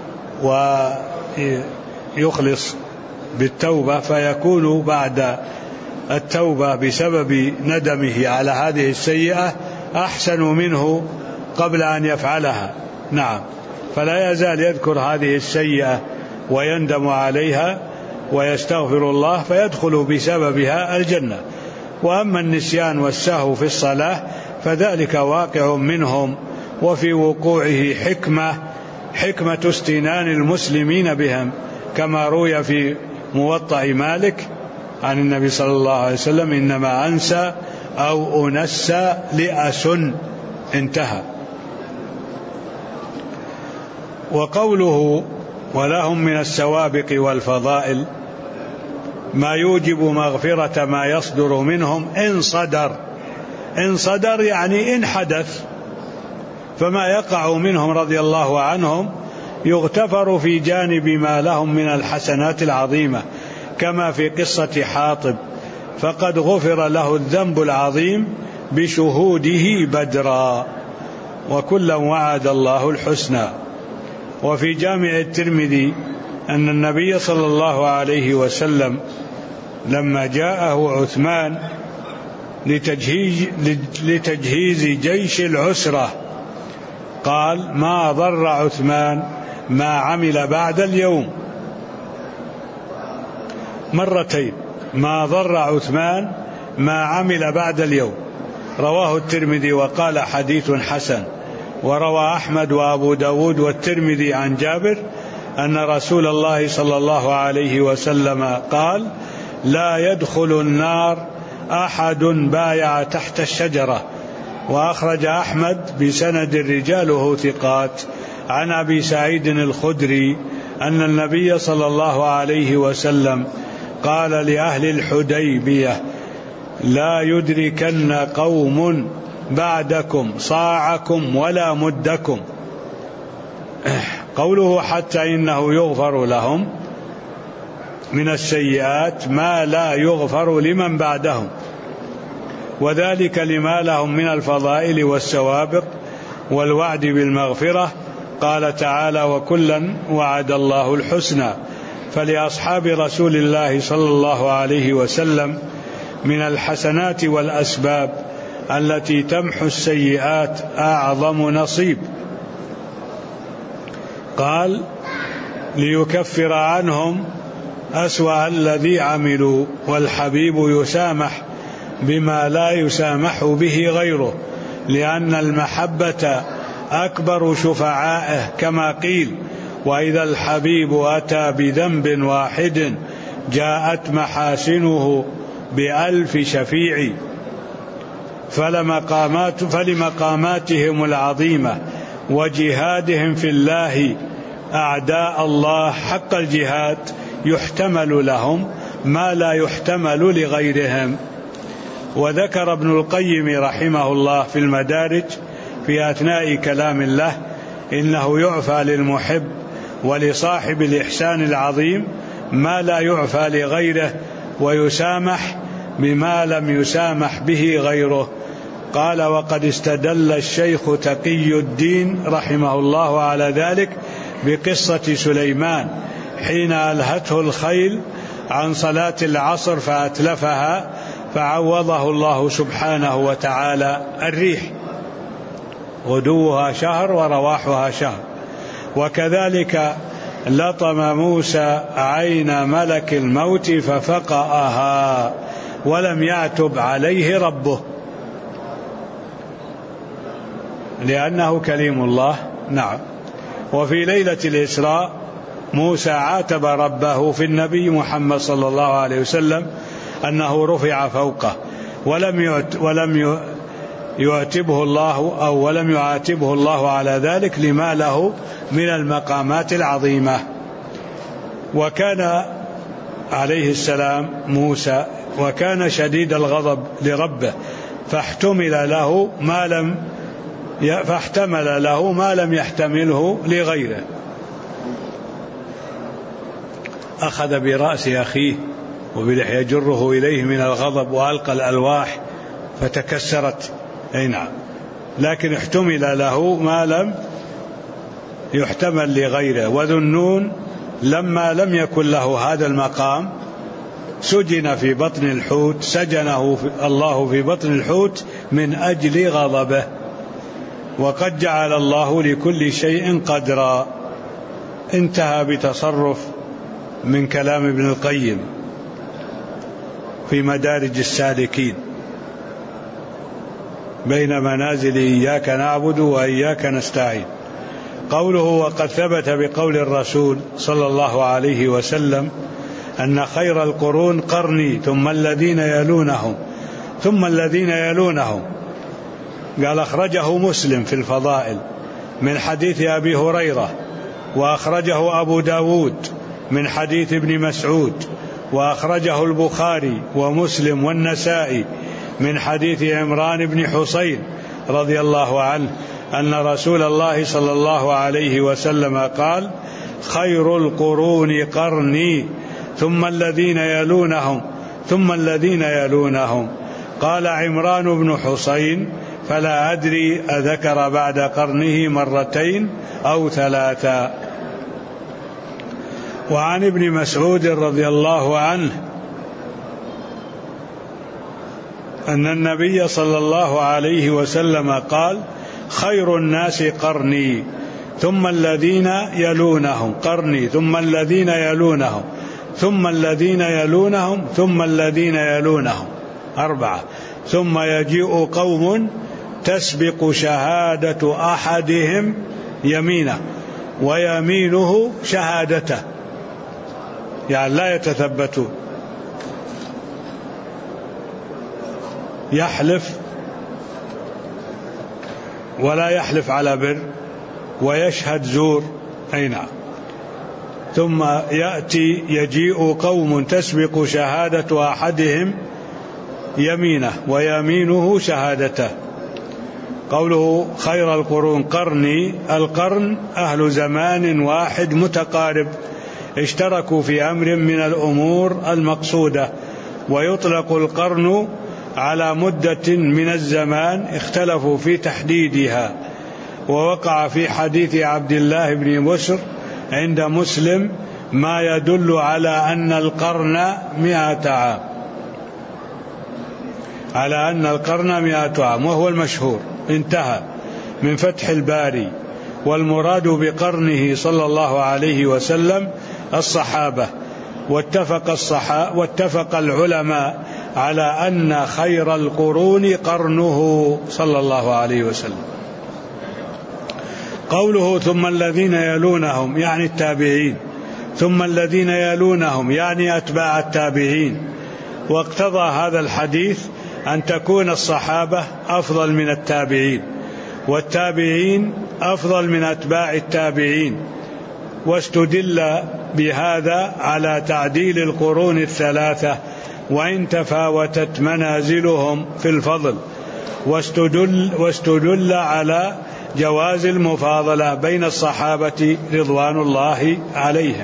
ويخلص بالتوبة، فيكون بعد التوبة بسبب ندمه على هذه السيئة أحسن منه قبل أن يفعلها. نعم، فلا يزال يذكر هذه السيئة ويندم عليها ويستغفر الله فيدخل بسببها الجنة. وأما النسيان والسهو في الصلاة فذلك واقع منهم، وفي وقوعه حكمة استنان المسلمين بهم، كما روي في موطأ مالك عن النبي صلى الله عليه وسلم: إنما أنسى أو أنسى لأسن، انتهى. وقوله: ولهم من السوابق والفضائل، ما يوجب مغفرة ما يصدر منهم إن صدر يعني إن حدث، فما يقع منهم رضي الله عنهم يغتفر في جانب ما لهم من الحسنات العظيمة، كما في قصة حاطب، فقد غفر له الذنب العظيم بشهوده بدرا، وكلا وعد الله الحسنى. وفي جامع الترمذي أن النبي صلى الله عليه وسلم لما جاءه عثمان لتجهيز جيش العسرة قال: ما ضر عثمان ما عمل بعد اليوم، مرتين، ما ضر عثمان ما عمل بعد اليوم. رواه الترمذي وقال حديث حسن. وروى أحمد وأبو داود والترمذي عن جابر أن رسول الله صلى الله عليه وسلم قال: لا يدخل النار أحد بايع تحت الشجرة. وأخرج أحمد بسند رجاله ثقات عن أبي سعيد الخدري أن النبي صلى الله عليه وسلم قال لأهل الحديبية: لا يدركن قوم بعدكم صاعكم ولا مدكم. قوله حتى إنه يغفر لهم من السيئات ما لا يغفر لمن بعدهم، وذلك لما لهم من الفضائل والسوابق والوعد بالمغفرة. قال تعالى: وكلا وعد الله الحسنى. فلأصحاب رسول الله صلى الله عليه وسلم من الحسنات والأسباب التي تمحو السيئات أعظم نصيب. قال: ليكفر عنهم أسوأ الذي عملوا، والحبيب يسامح بما لا يسامح به غيره، لأن المحبة أكبر شفعائه، كما قيل: وإذا الحبيب أتى بذنب واحد جاءت محاسنه ب1000 شفيع. فلمقاماتهم العظيمة وجهادهم في الله أعداء الله حق الجهاد يحتمل لهم ما لا يحتمل لغيرهم. وذكر ابن القيم رحمه الله في المدارج في أثناء كلام الله: إنه يعفى للمحب ولصاحب الإحسان العظيم ما لا يعفى لغيره، ويسامح بما لم يسامح به غيره. قال: وقد استدل الشيخ تقي الدين رحمه الله على ذلك بقصة سليمان حين ألهته الخيل عن صلاة العصر فأتلفها، فعوضه الله سبحانه وتعالى الريح، غدوها شهر ورواحها شهر. وكذلك لطم موسى عين ملك الموت ففقأها ولم يعتب عليه ربه لأنه كليم الله. نعم. وفي ليلة الإسراء موسى عاتب ربه في النبي محمد صلى الله عليه وسلم أنه رفع فوقه، ولم يعاتبه الله على ذلك لما له من المقامات العظيمة. وكان عليه السلام موسى وكان شديد الغضب لربه، فاحتمل له ما لم يحتمله لغيره. أخذ برأس أخيه وبلحية يجره إليه من الغضب وألقى الألواح فتكسرت. أي نعم. لكن احتمل له ما لم يحتمل لغيره. وذو النون لما لم يكن له هذا المقام سجن في بطن الحوت، سجنه الله في بطن الحوت من أجل غضبه. وقد جعل الله لكل شيء قدرا. انتهى بتصرف من كلام ابن القيم في مدارج السالكين بين منازل إياك نعبد وإياك نستعين. قوله: وقد ثبت بقول الرسول صلى الله عليه وسلم أن خير القرون قرني ثم الذين يلونهم ثم الذين يلونهم. قال: أخرجه مسلم في الفضائل من حديث أبي هريرة، وأخرجه أبو داود من حديث ابن مسعود، وأخرجه البخاري ومسلم والنسائي من حديث عمران بن حسين رضي الله عنه أن رسول الله صلى الله عليه وسلم قال: خير القرون قرني ثم الذين يلونهم ثم الذين يلونهم. قال عمران بن حسين: فلا أدري أذكر بعد قرنه مرتين أو ثلاثا. وعن ابن مسعود رضي الله عنه أن النبي صلى الله عليه وسلم قال: خير الناس قرني ثم الذين يلونهم، قرني ثم الذين يلونهم ثم الذين يلونهم ثم الذين يلونهم، 4. ثم يجيء قوم تسبق شهادة أحدهم يمينه ويمينه شهادته، يعني لا يتثبتون، يحلف ولا يحلف على بر ويشهد زور. أي نعم. ثم يجيء قوم تسبق شهادة أحدهم يمينه ويمينه شهادته. قوله خير القرون قرني، القرن أهل زمان واحد متقارب اشتركوا في أمر من الأمور المقصودة، ويطلق القرن على مدة من الزمان اختلفوا في تحديدها. ووقع في حديث عبد الله بن بسر عند مسلم ما يدل على أن القرن 100 عام، على أن القرن 100 عام، وهو المشهور. انتهى من فتح الباري. والمراد بقرنه صلى الله عليه وسلم الصحابة، واتفق العلماء على أن خير القرون قرنه صلى الله عليه وسلم. قوله ثم الذين يلونهم يعني التابعين، ثم الذين يلونهم يعني أتباع التابعين. واقتضى هذا الحديث أن تكون الصحابة أفضل من التابعين، والتابعين أفضل من أتباع التابعين. واستدل بهذا على تعديل القرون الثلاثة وإن تفاوتت منازلهم في الفضل، واستدل على جواز المفاضلة بين الصحابة رضوان الله عليهم.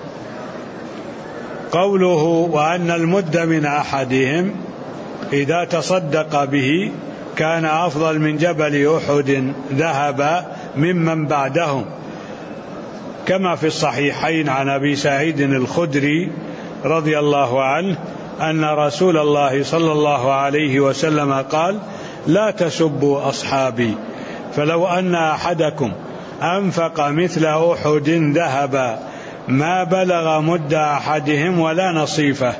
قوله وأن المد من أحدهم إذا تصدق به كان أفضل من جبل أحد ذهب ممن بعدهم، كما في الصحيحين عن أبي سعيد الخدري رضي الله عنه أن رسول الله صلى الله عليه وسلم قال: لا تسبوا أصحابي، فلو أن أحدكم أنفق مثل أحد ذهبا ما بلغ مد أحدهم ولا نصيفه.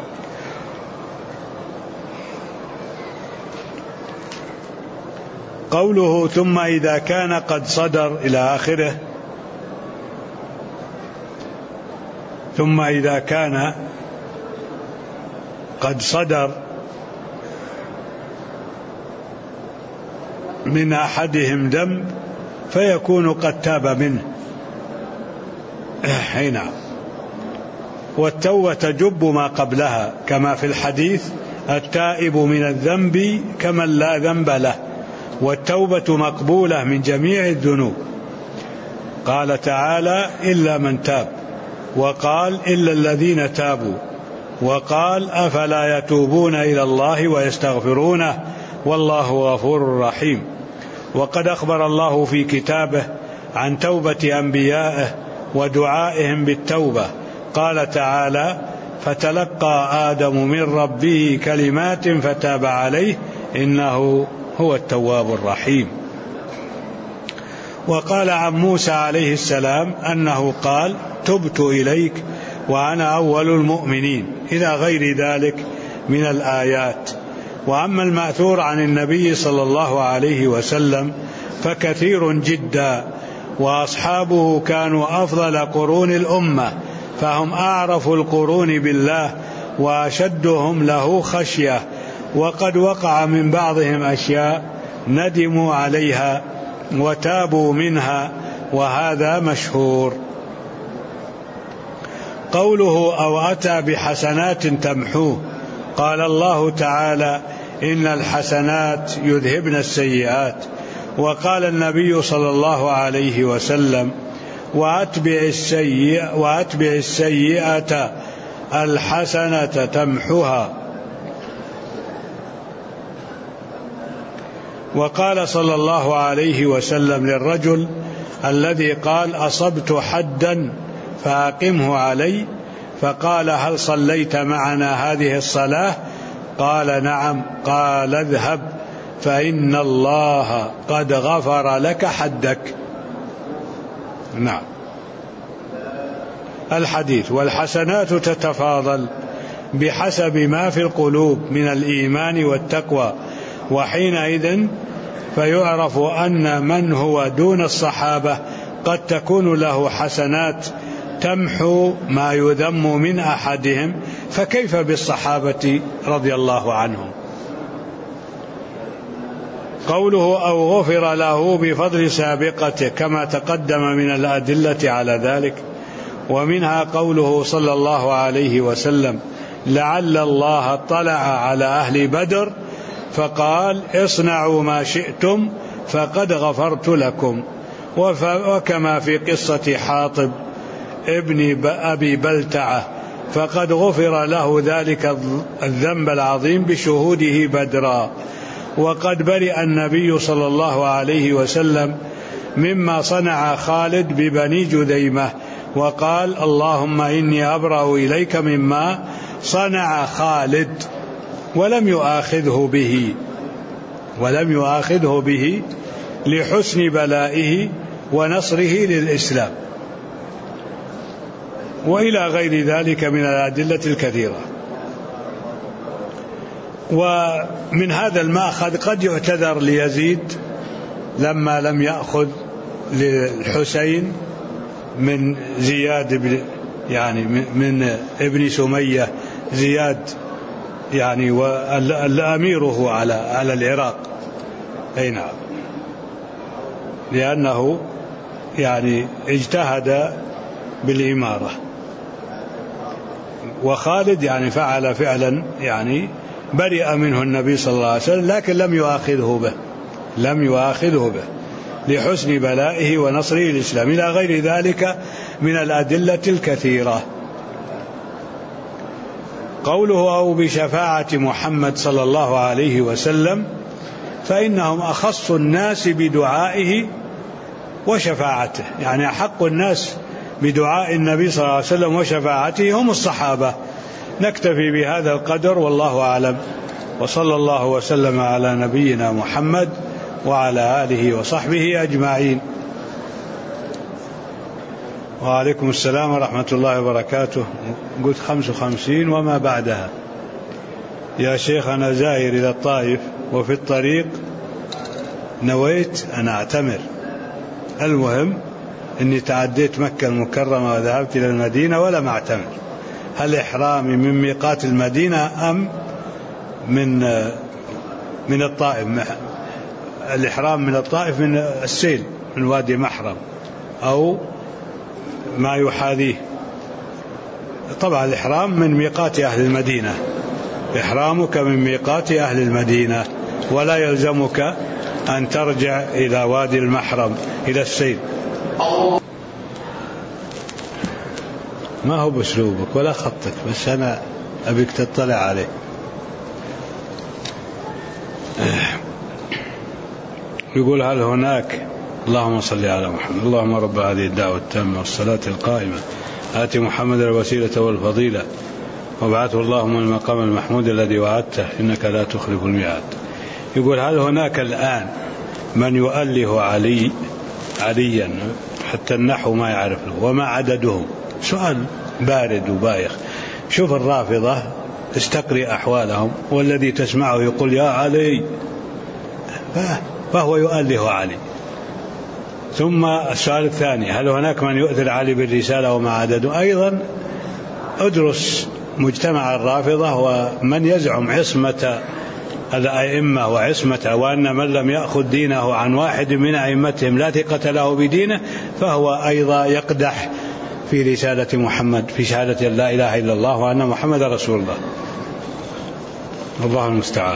قوله ثم إذا كان قد صدر إلى آخره، ثم إذا كان قد صدر من أحدهم ذنب فيكون قد تاب منه. نعم. والتوبة تجب ما قبلها، كما في الحديث: التائب من الذنب كمن لا ذنب له، والتوبة مقبولة من جميع الذنوب. قال تعالى: إلا من تاب، وقال: إلا الذين تابوا، وقال: أفلا يتوبون إلى الله ويستغفرونه والله غفور رحيم. وقد أخبر الله في كتابه عن توبة أنبيائه ودعائهم بالتوبة. قال تعالى: فتلقى آدم من ربه كلمات فتاب عليه إنه هو التواب الرحيم. وقال عن موسى عليه السلام أنه قال: تبت إليك وأنا أول المؤمنين، إلى غير ذلك من الآيات. وأما المأثور عن النبي صلى الله عليه وسلم فكثير جدا، وأصحابه كانوا أفضل قرون الأمة، فهم أعرف القرون بالله وأشدهم له خشية. وقد وقع من بعضهم أشياء ندموا عليها وتابوا منها، وهذا مشهور. قوله أو أتى بحسنات تمحوه، قال الله تعالى إن الحسنات يذهبن السيئات، وقال النبي صلى الله عليه وسلم وأتبع السيئة الحسنة تمحها. وقال صلى الله عليه وسلم للرجل الذي قال أصبت حدا فأقمه علي، فقال هل صليت معنا هذه الصلاة؟ قال نعم. قال اذهب فإن الله قد غفر لك حدك. نعم. الحديث: والحسنات تتفاضل بحسب ما في القلوب من الإيمان والتقوى، وحينئذ فيعرف أن من هو دون الصحابة قد تكون له حسنات تمحو ما يذم من أحدهم، فكيف بالصحابة رضي الله عنهم؟ قوله أو غفر له بفضل سابقته كما تقدم من الأدلة على ذلك. ومنها قوله صلى الله عليه وسلم لعل الله اطلع على أهل بدر فقال اصنعوا ما شئتم فقد غفرت لكم. وكما في قصة حاطب ابن أبي بلتعة فقد غفر له ذلك الذنب العظيم بشهوده بدرا. وقد برئ النبي صلى الله عليه وسلم مما صنع خالد ببني جذيمة، وقال اللهم إني أبرأ إليك مما صنع خالد، ولم يؤاخذه به لحسن بلائه ونصره للإسلام، وإلى غير ذلك من الأدلة الكثيرة. ومن هذا المأخذ قد يعتذر ليزيد لما لم يأخذ للحسين من زياد من ابن سمية زياد وأميره على العراق. أي نعم، لأنه اجتهد بالإمارة، وخالد فعل فعلا برئ منه النبي صلى الله عليه وسلم، لكن لم يؤاخذه به لحسن بلائه ونصره الإسلام، إلى غير ذلك من الأدلة الكثيرة. قوله أو بشفاعة محمد صلى الله عليه وسلم فإنهم أخص الناس بدعائه وشفاعته، أحق الناس بدعاء النبي صلى الله عليه وسلم وشفاعته هم الصحابة. نكتفي بهذا القدر والله أعلم، وصلى الله وسلم على نبينا محمد وعلى آله وصحبه أجمعين. وعليكم السلام ورحمة الله وبركاته. قلت 55 وما بعدها. يا شيخ أنا زائر إلى الطائف وفي الطريق نويت أن أعتمر، المهم أني تعديت مكة المكرمة وذهبت إلى المدينة ولم أعتمر، هل إحرامي من ميقات المدينة أم من الطائف؟ الإحرام من الطائف من السيل من وادي محرم أو ما يحاذيه. طبعا الإحرام من ميقات أهل المدينة، إحرامك من ميقات أهل المدينة، ولا يلزمك أن ترجع إلى وادي المحرم إلى السيل. ما هو بأسلوبك ولا خطك، بس أنا أبيك تطلع عليه. يقول هل هناك، اللهم صل على محمد، اللهم رب هذه الدعوة التامة والصلاة القائمة آت محمد الوسيلة والفضيلة وابعثه اللهم المقام المحمود الذي وعدته إنك لا تخلف الميعاد. يقول هل هناك الآن من يؤله عليا حتى النحو ما يعرف له، وما عددهم؟ سؤال بارد وبايخ. شوف الرافضة استقري أحوالهم، والذي تسمعه يقول يا علي، فهو يؤله علي. ثم السؤال الثاني هل هناك من يؤثر علي بالرسالة وما عدده؟ أيضا أدرس مجتمع الرافضة ومن يزعم عصمة الأئمة وعصمة، وأن من لم يأخذ دينه عن واحد من أئمتهم لا ثقة له بدينه، فهو أيضا يقدح في رسالة محمد، في شهادة لا إله إلا الله وأن محمد رسول الله. الله المستعان.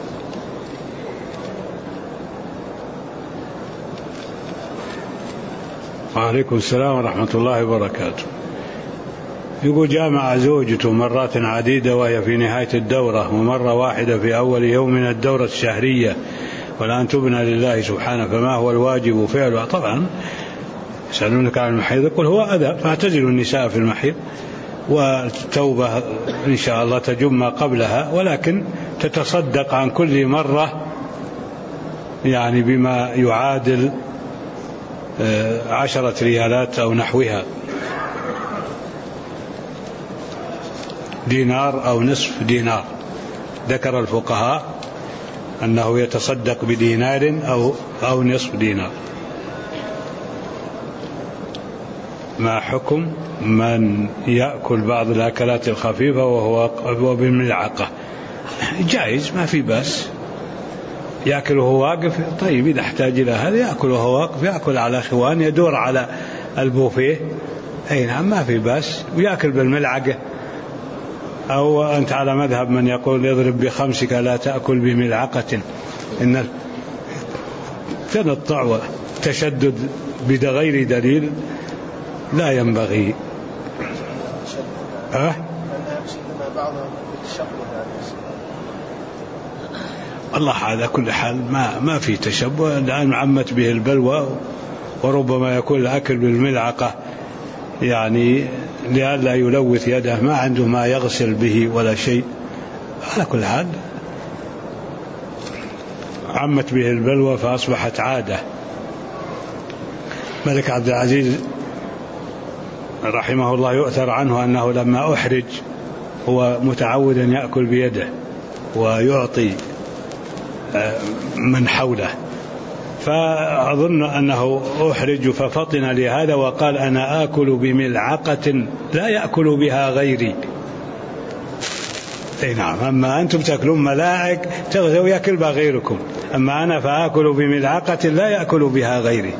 وعليكم السلام ورحمة الله وبركاته. يقول جامع زوجته مرات عديدة وهي في نهاية الدورة، ومرة واحدة في أول يوم من الدورة الشهرية، والآن تبنى لله سبحانه، فما هو الواجب فعله؟ طبعا يسألونك عن المحيض، يقول هو أذى، فاعتزلوا النساء في المحيض، والتوبة إن شاء الله تجم ما قبلها، ولكن تتصدق عن كل مرة يعني بما يعادل 10 ريالات أو نحوها، دينار أو نصف دينار. ذكر الفقهاء أنه يتصدق بدينار أو نصف دينار. ما حكم من يأكل بعض الأكلات الخفيفة وهو بالملعقة؟ جائز، ما في بأس، يأكل وهو واقف. طيب إذا احتاج إلى هذا يأكل وهو واقف، يأكل على خوان يدور على البوفيه، أي نعم ما في بأس، ويأكل بالملعقة. أو أنت على مذهب من يقول اضرب بخمسك لا تأكل بملعقة، إن تنطع وتشدد بغير دليل لا ينبغي. الله على كل حال ما في تشبه، الآن عمت به البلوى، وربما يكون الأكل بالملعقة يعني لئلا يلوث يده، ما عنده ما يغسل به ولا شيء. على كل حال عمت به البلوى فأصبحت عادة. ملك عبد العزيز رحمه الله يؤثر عنه أنه لما أحرج هو متعود أن يأكل بيده ويعطي من حوله، فأظن أنه أحرج ففطن لهذا وقال أنا آكل بملعقة لا يأكل بها غيري. أي نعم، أما أنتم تأكلون ملاعق تغزوا يأكل بها غيركم، أما أنا فآكل بملعقة لا يأكل بها غيري.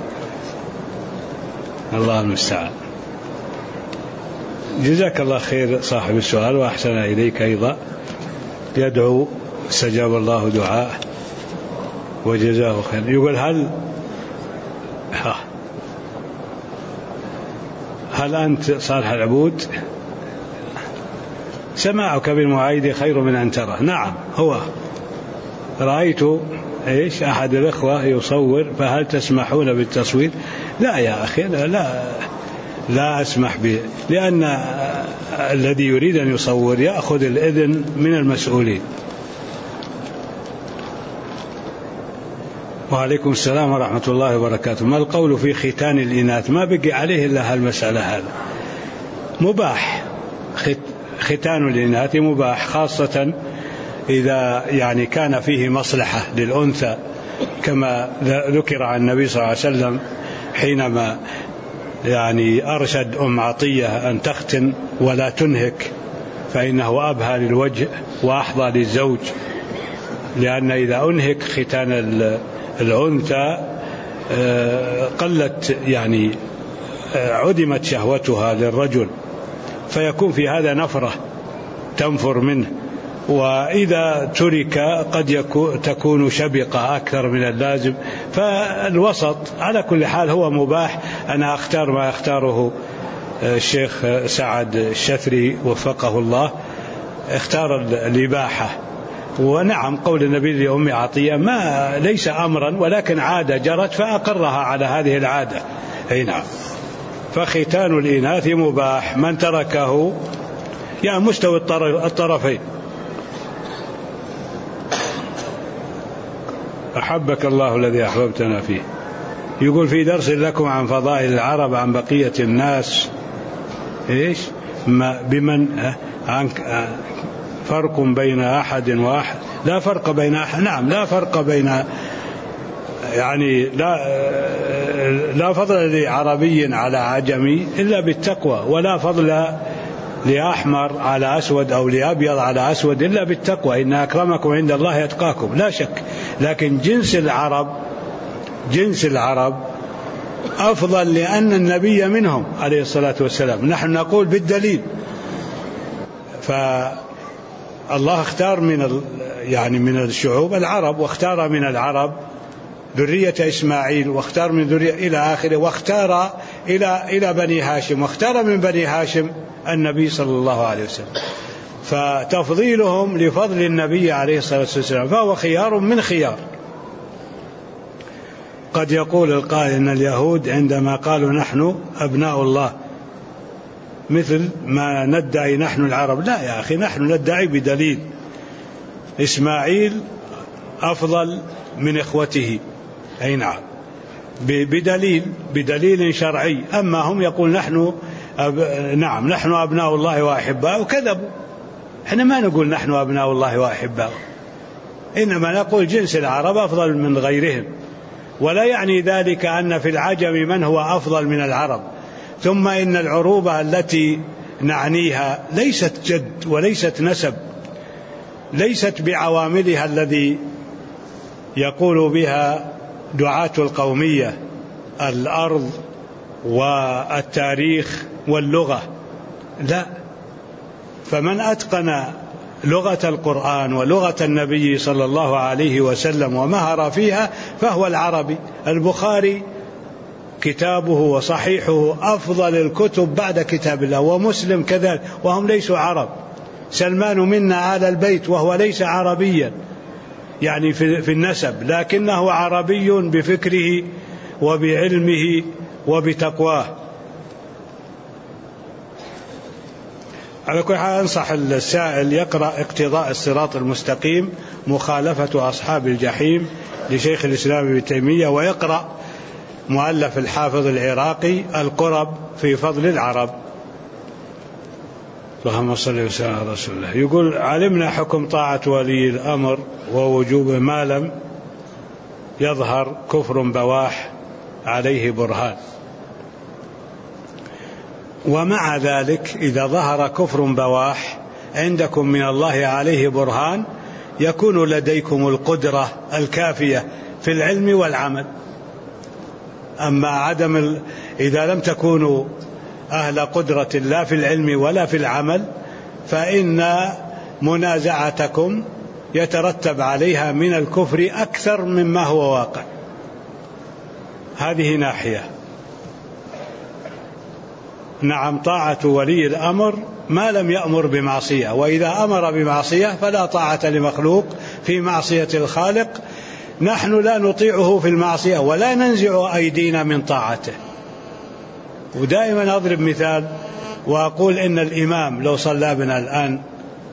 الله المستعان. جزاك الله خير صاحب السؤال، وأحسن إليك أيضا، يدعو استجاب الله دعاءه وجزاه خير. يقول هل أنت صالح العبود؟ سماعك بالمعايد خير من أن ترى. نعم، هو رأيت أحد الإخوة يصور، فهل تسمحون بالتصوير؟ لا يا أخي، لا أسمح به، لأن الذي يريد أن يصور يأخذ الإذن من المسؤولين. وعليكم السلام ورحمة الله وبركاته. ما القول في ختان الإناث؟ ما بقي عليه إلا هالمسألة هذا. مباح، ختان الإناث مباح، خاصة إذا يعني كان فيه مصلحة للأنثى، كما ذكر عن النبي صلى الله عليه وسلم حينما يعني أرشد أم عطية أن تختن ولا تنهك، فإنه أبهى للوجه وأحظى للزوج، لأن إذا أنهك ختان الأنثى قلت يعني عدمت شهوتها للرجل، فيكون في هذا نفرة تنفر منه، وإذا ترك قد تكون شبقة أكثر من اللازم. فالوسط على كل حال هو مباح. أنا أختار ما يختاره الشيخ سعد الشثري وفقه الله، اختار الإباحة. ونعم قول النبي لأم عطية ما ليس أمرا ولكن عادة جرت فأقرها على هذه العادة. أي نعم، فختان الإناث مباح، من تركه يعني مستوى الطرفين. أحبك الله الذي أحببتنا فيه. يقول في درس لكم عن فضائل العرب عن بقية الناس بمن فرق بين أحد وأحد؟ لا فرق بين أحد. نعم، لا فرق بين يعني لا فضل لعربي على عجمي إلا بالتقوى، ولا فضل لأحمر على أسود أو لأبيض على أسود إلا بالتقوى. إن أكرمكم عند الله يتقاكم، لا شك. لكن جنس العرب أفضل لأن النبي منهم عليه الصلاة والسلام. نحن نقول بالدليل. فالله اختار من الشعوب العرب، واختار من العرب ذرية إسماعيل، واختار من ذرية إلى آخره، واختار إلى بني هاشم، واختار من بني هاشم النبي صلى الله عليه وسلم. فتفضيلهم لفضل النبي عليه الصلاة والسلام فهو خيار من خيار. قد يقول القائل إن اليهود عندما قالوا نحن أبناء الله مثل ما ندعي نحن العرب. لا يا أخي، نحن ندعي بدليل. إسماعيل أفضل من إخوته، أي نعم، بدليل شرعي. أما هم يقول نحن أبناء الله وأحباؤه، كذبوا. احنا ما نقول نحن أبناء الله وأحباؤه، إنما نقول جنس العرب أفضل من غيرهم. ولا يعني ذلك أن في العجم من هو أفضل من العرب. ثم إن العروبة التي نعنيها ليست جد وليست نسب، ليست بعواملها الذي يقول بها دعاة القومية: الأرض والتاريخ واللغة. لا، فمن أتقن لغة القرآن ولغة النبي صلى الله عليه وسلم ومهر فيها فهو العربي. البخاري كتابه وصحيحه أفضل الكتب بعد كتاب الله، ومسلم كذلك، وهم ليسوا عرب. سلمان منا آل البيت وهو ليس عربيا يعني في النسب، لكنه عربي بفكره وبعلمه وبتقواه. على كل حال أنصح السائل يقرأ اقتضاء الصراط المستقيم مخالفة أصحاب الجحيم لشيخ الإسلام ابن تيمية، ويقرأ مؤلف الحافظ العراقي القرب في فضل العرب. اللهم صل وسلم على رسول الله. يقول: علمنا حكم طاعة ولي الأمر ووجوب ما لم يظهر كفر بواح عليه برهان. ومع ذلك إذا ظهر كفر بواح عندكم من الله عليه برهان يكون لديكم القدرة الكافية في العلم والعمل. أما إذا لم تكونوا أهل قدرة لا في العلم ولا في العمل فإن منازعتكم يترتب عليها من الكفر أكثر مما هو واقع. هذه ناحية. نعم، طاعة ولي الأمر ما لم يأمر بمعصية، وإذا أمر بمعصية فلا طاعة لمخلوق في معصية الخالق. نحن لا نطيعه في المعصية ولا ننزع أيدينا من طاعته. ودائما أضرب مثال وأقول إن الإمام لو صلى بنا الآن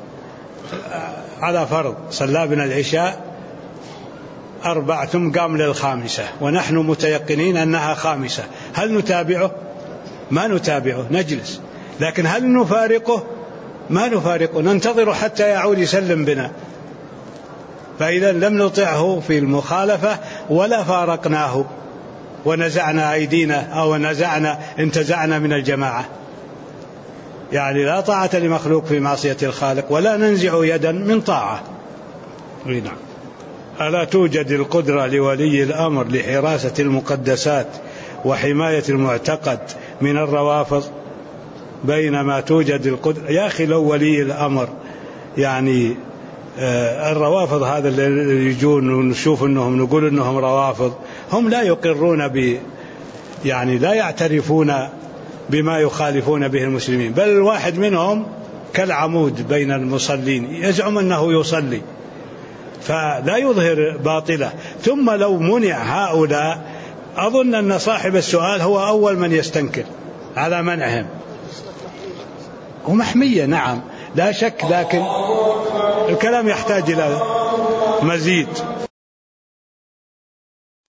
على فرض صلى بنا العشاء 4 ثم قام للخامسة ونحن متيقنين أنها خامسة، هل نتابعه؟ ما نتابعه، نجلس. لكن هل نفارقه؟ ما نفارقه، ننتظر حتى يعود يسلم بنا. فإذا لم نطعه في المخالفة ولا فارقناه ونزعنا أيدينا أو انتزعنا من الجماعة. يعني لا طاعة لمخلوق في معصية الخالق ولا ننزع يدا من طاعة. نعم. ألا توجد القدرة لولي الأمر لحراسة المقدسات وحماية المعتقد من الروافض، بينما توجد القدرة؟ يا أخي لو ولي الأمر يعني الروافض هذا اللي يجون ونشوف أنهم نقول أنهم روافض، هم لا يقرون يعني لا يعترفون بما يخالفون به المسلمين، بل الواحد منهم كالعمود بين المصلين يزعم أنه يصلي فلا يظهر باطله. ثم لو منع هؤلاء أظن أن صاحب السؤال هو أول من يستنكر على منعهم. ومحمية نعم لا شك، لكن الكلام يحتاج إلى مزيد.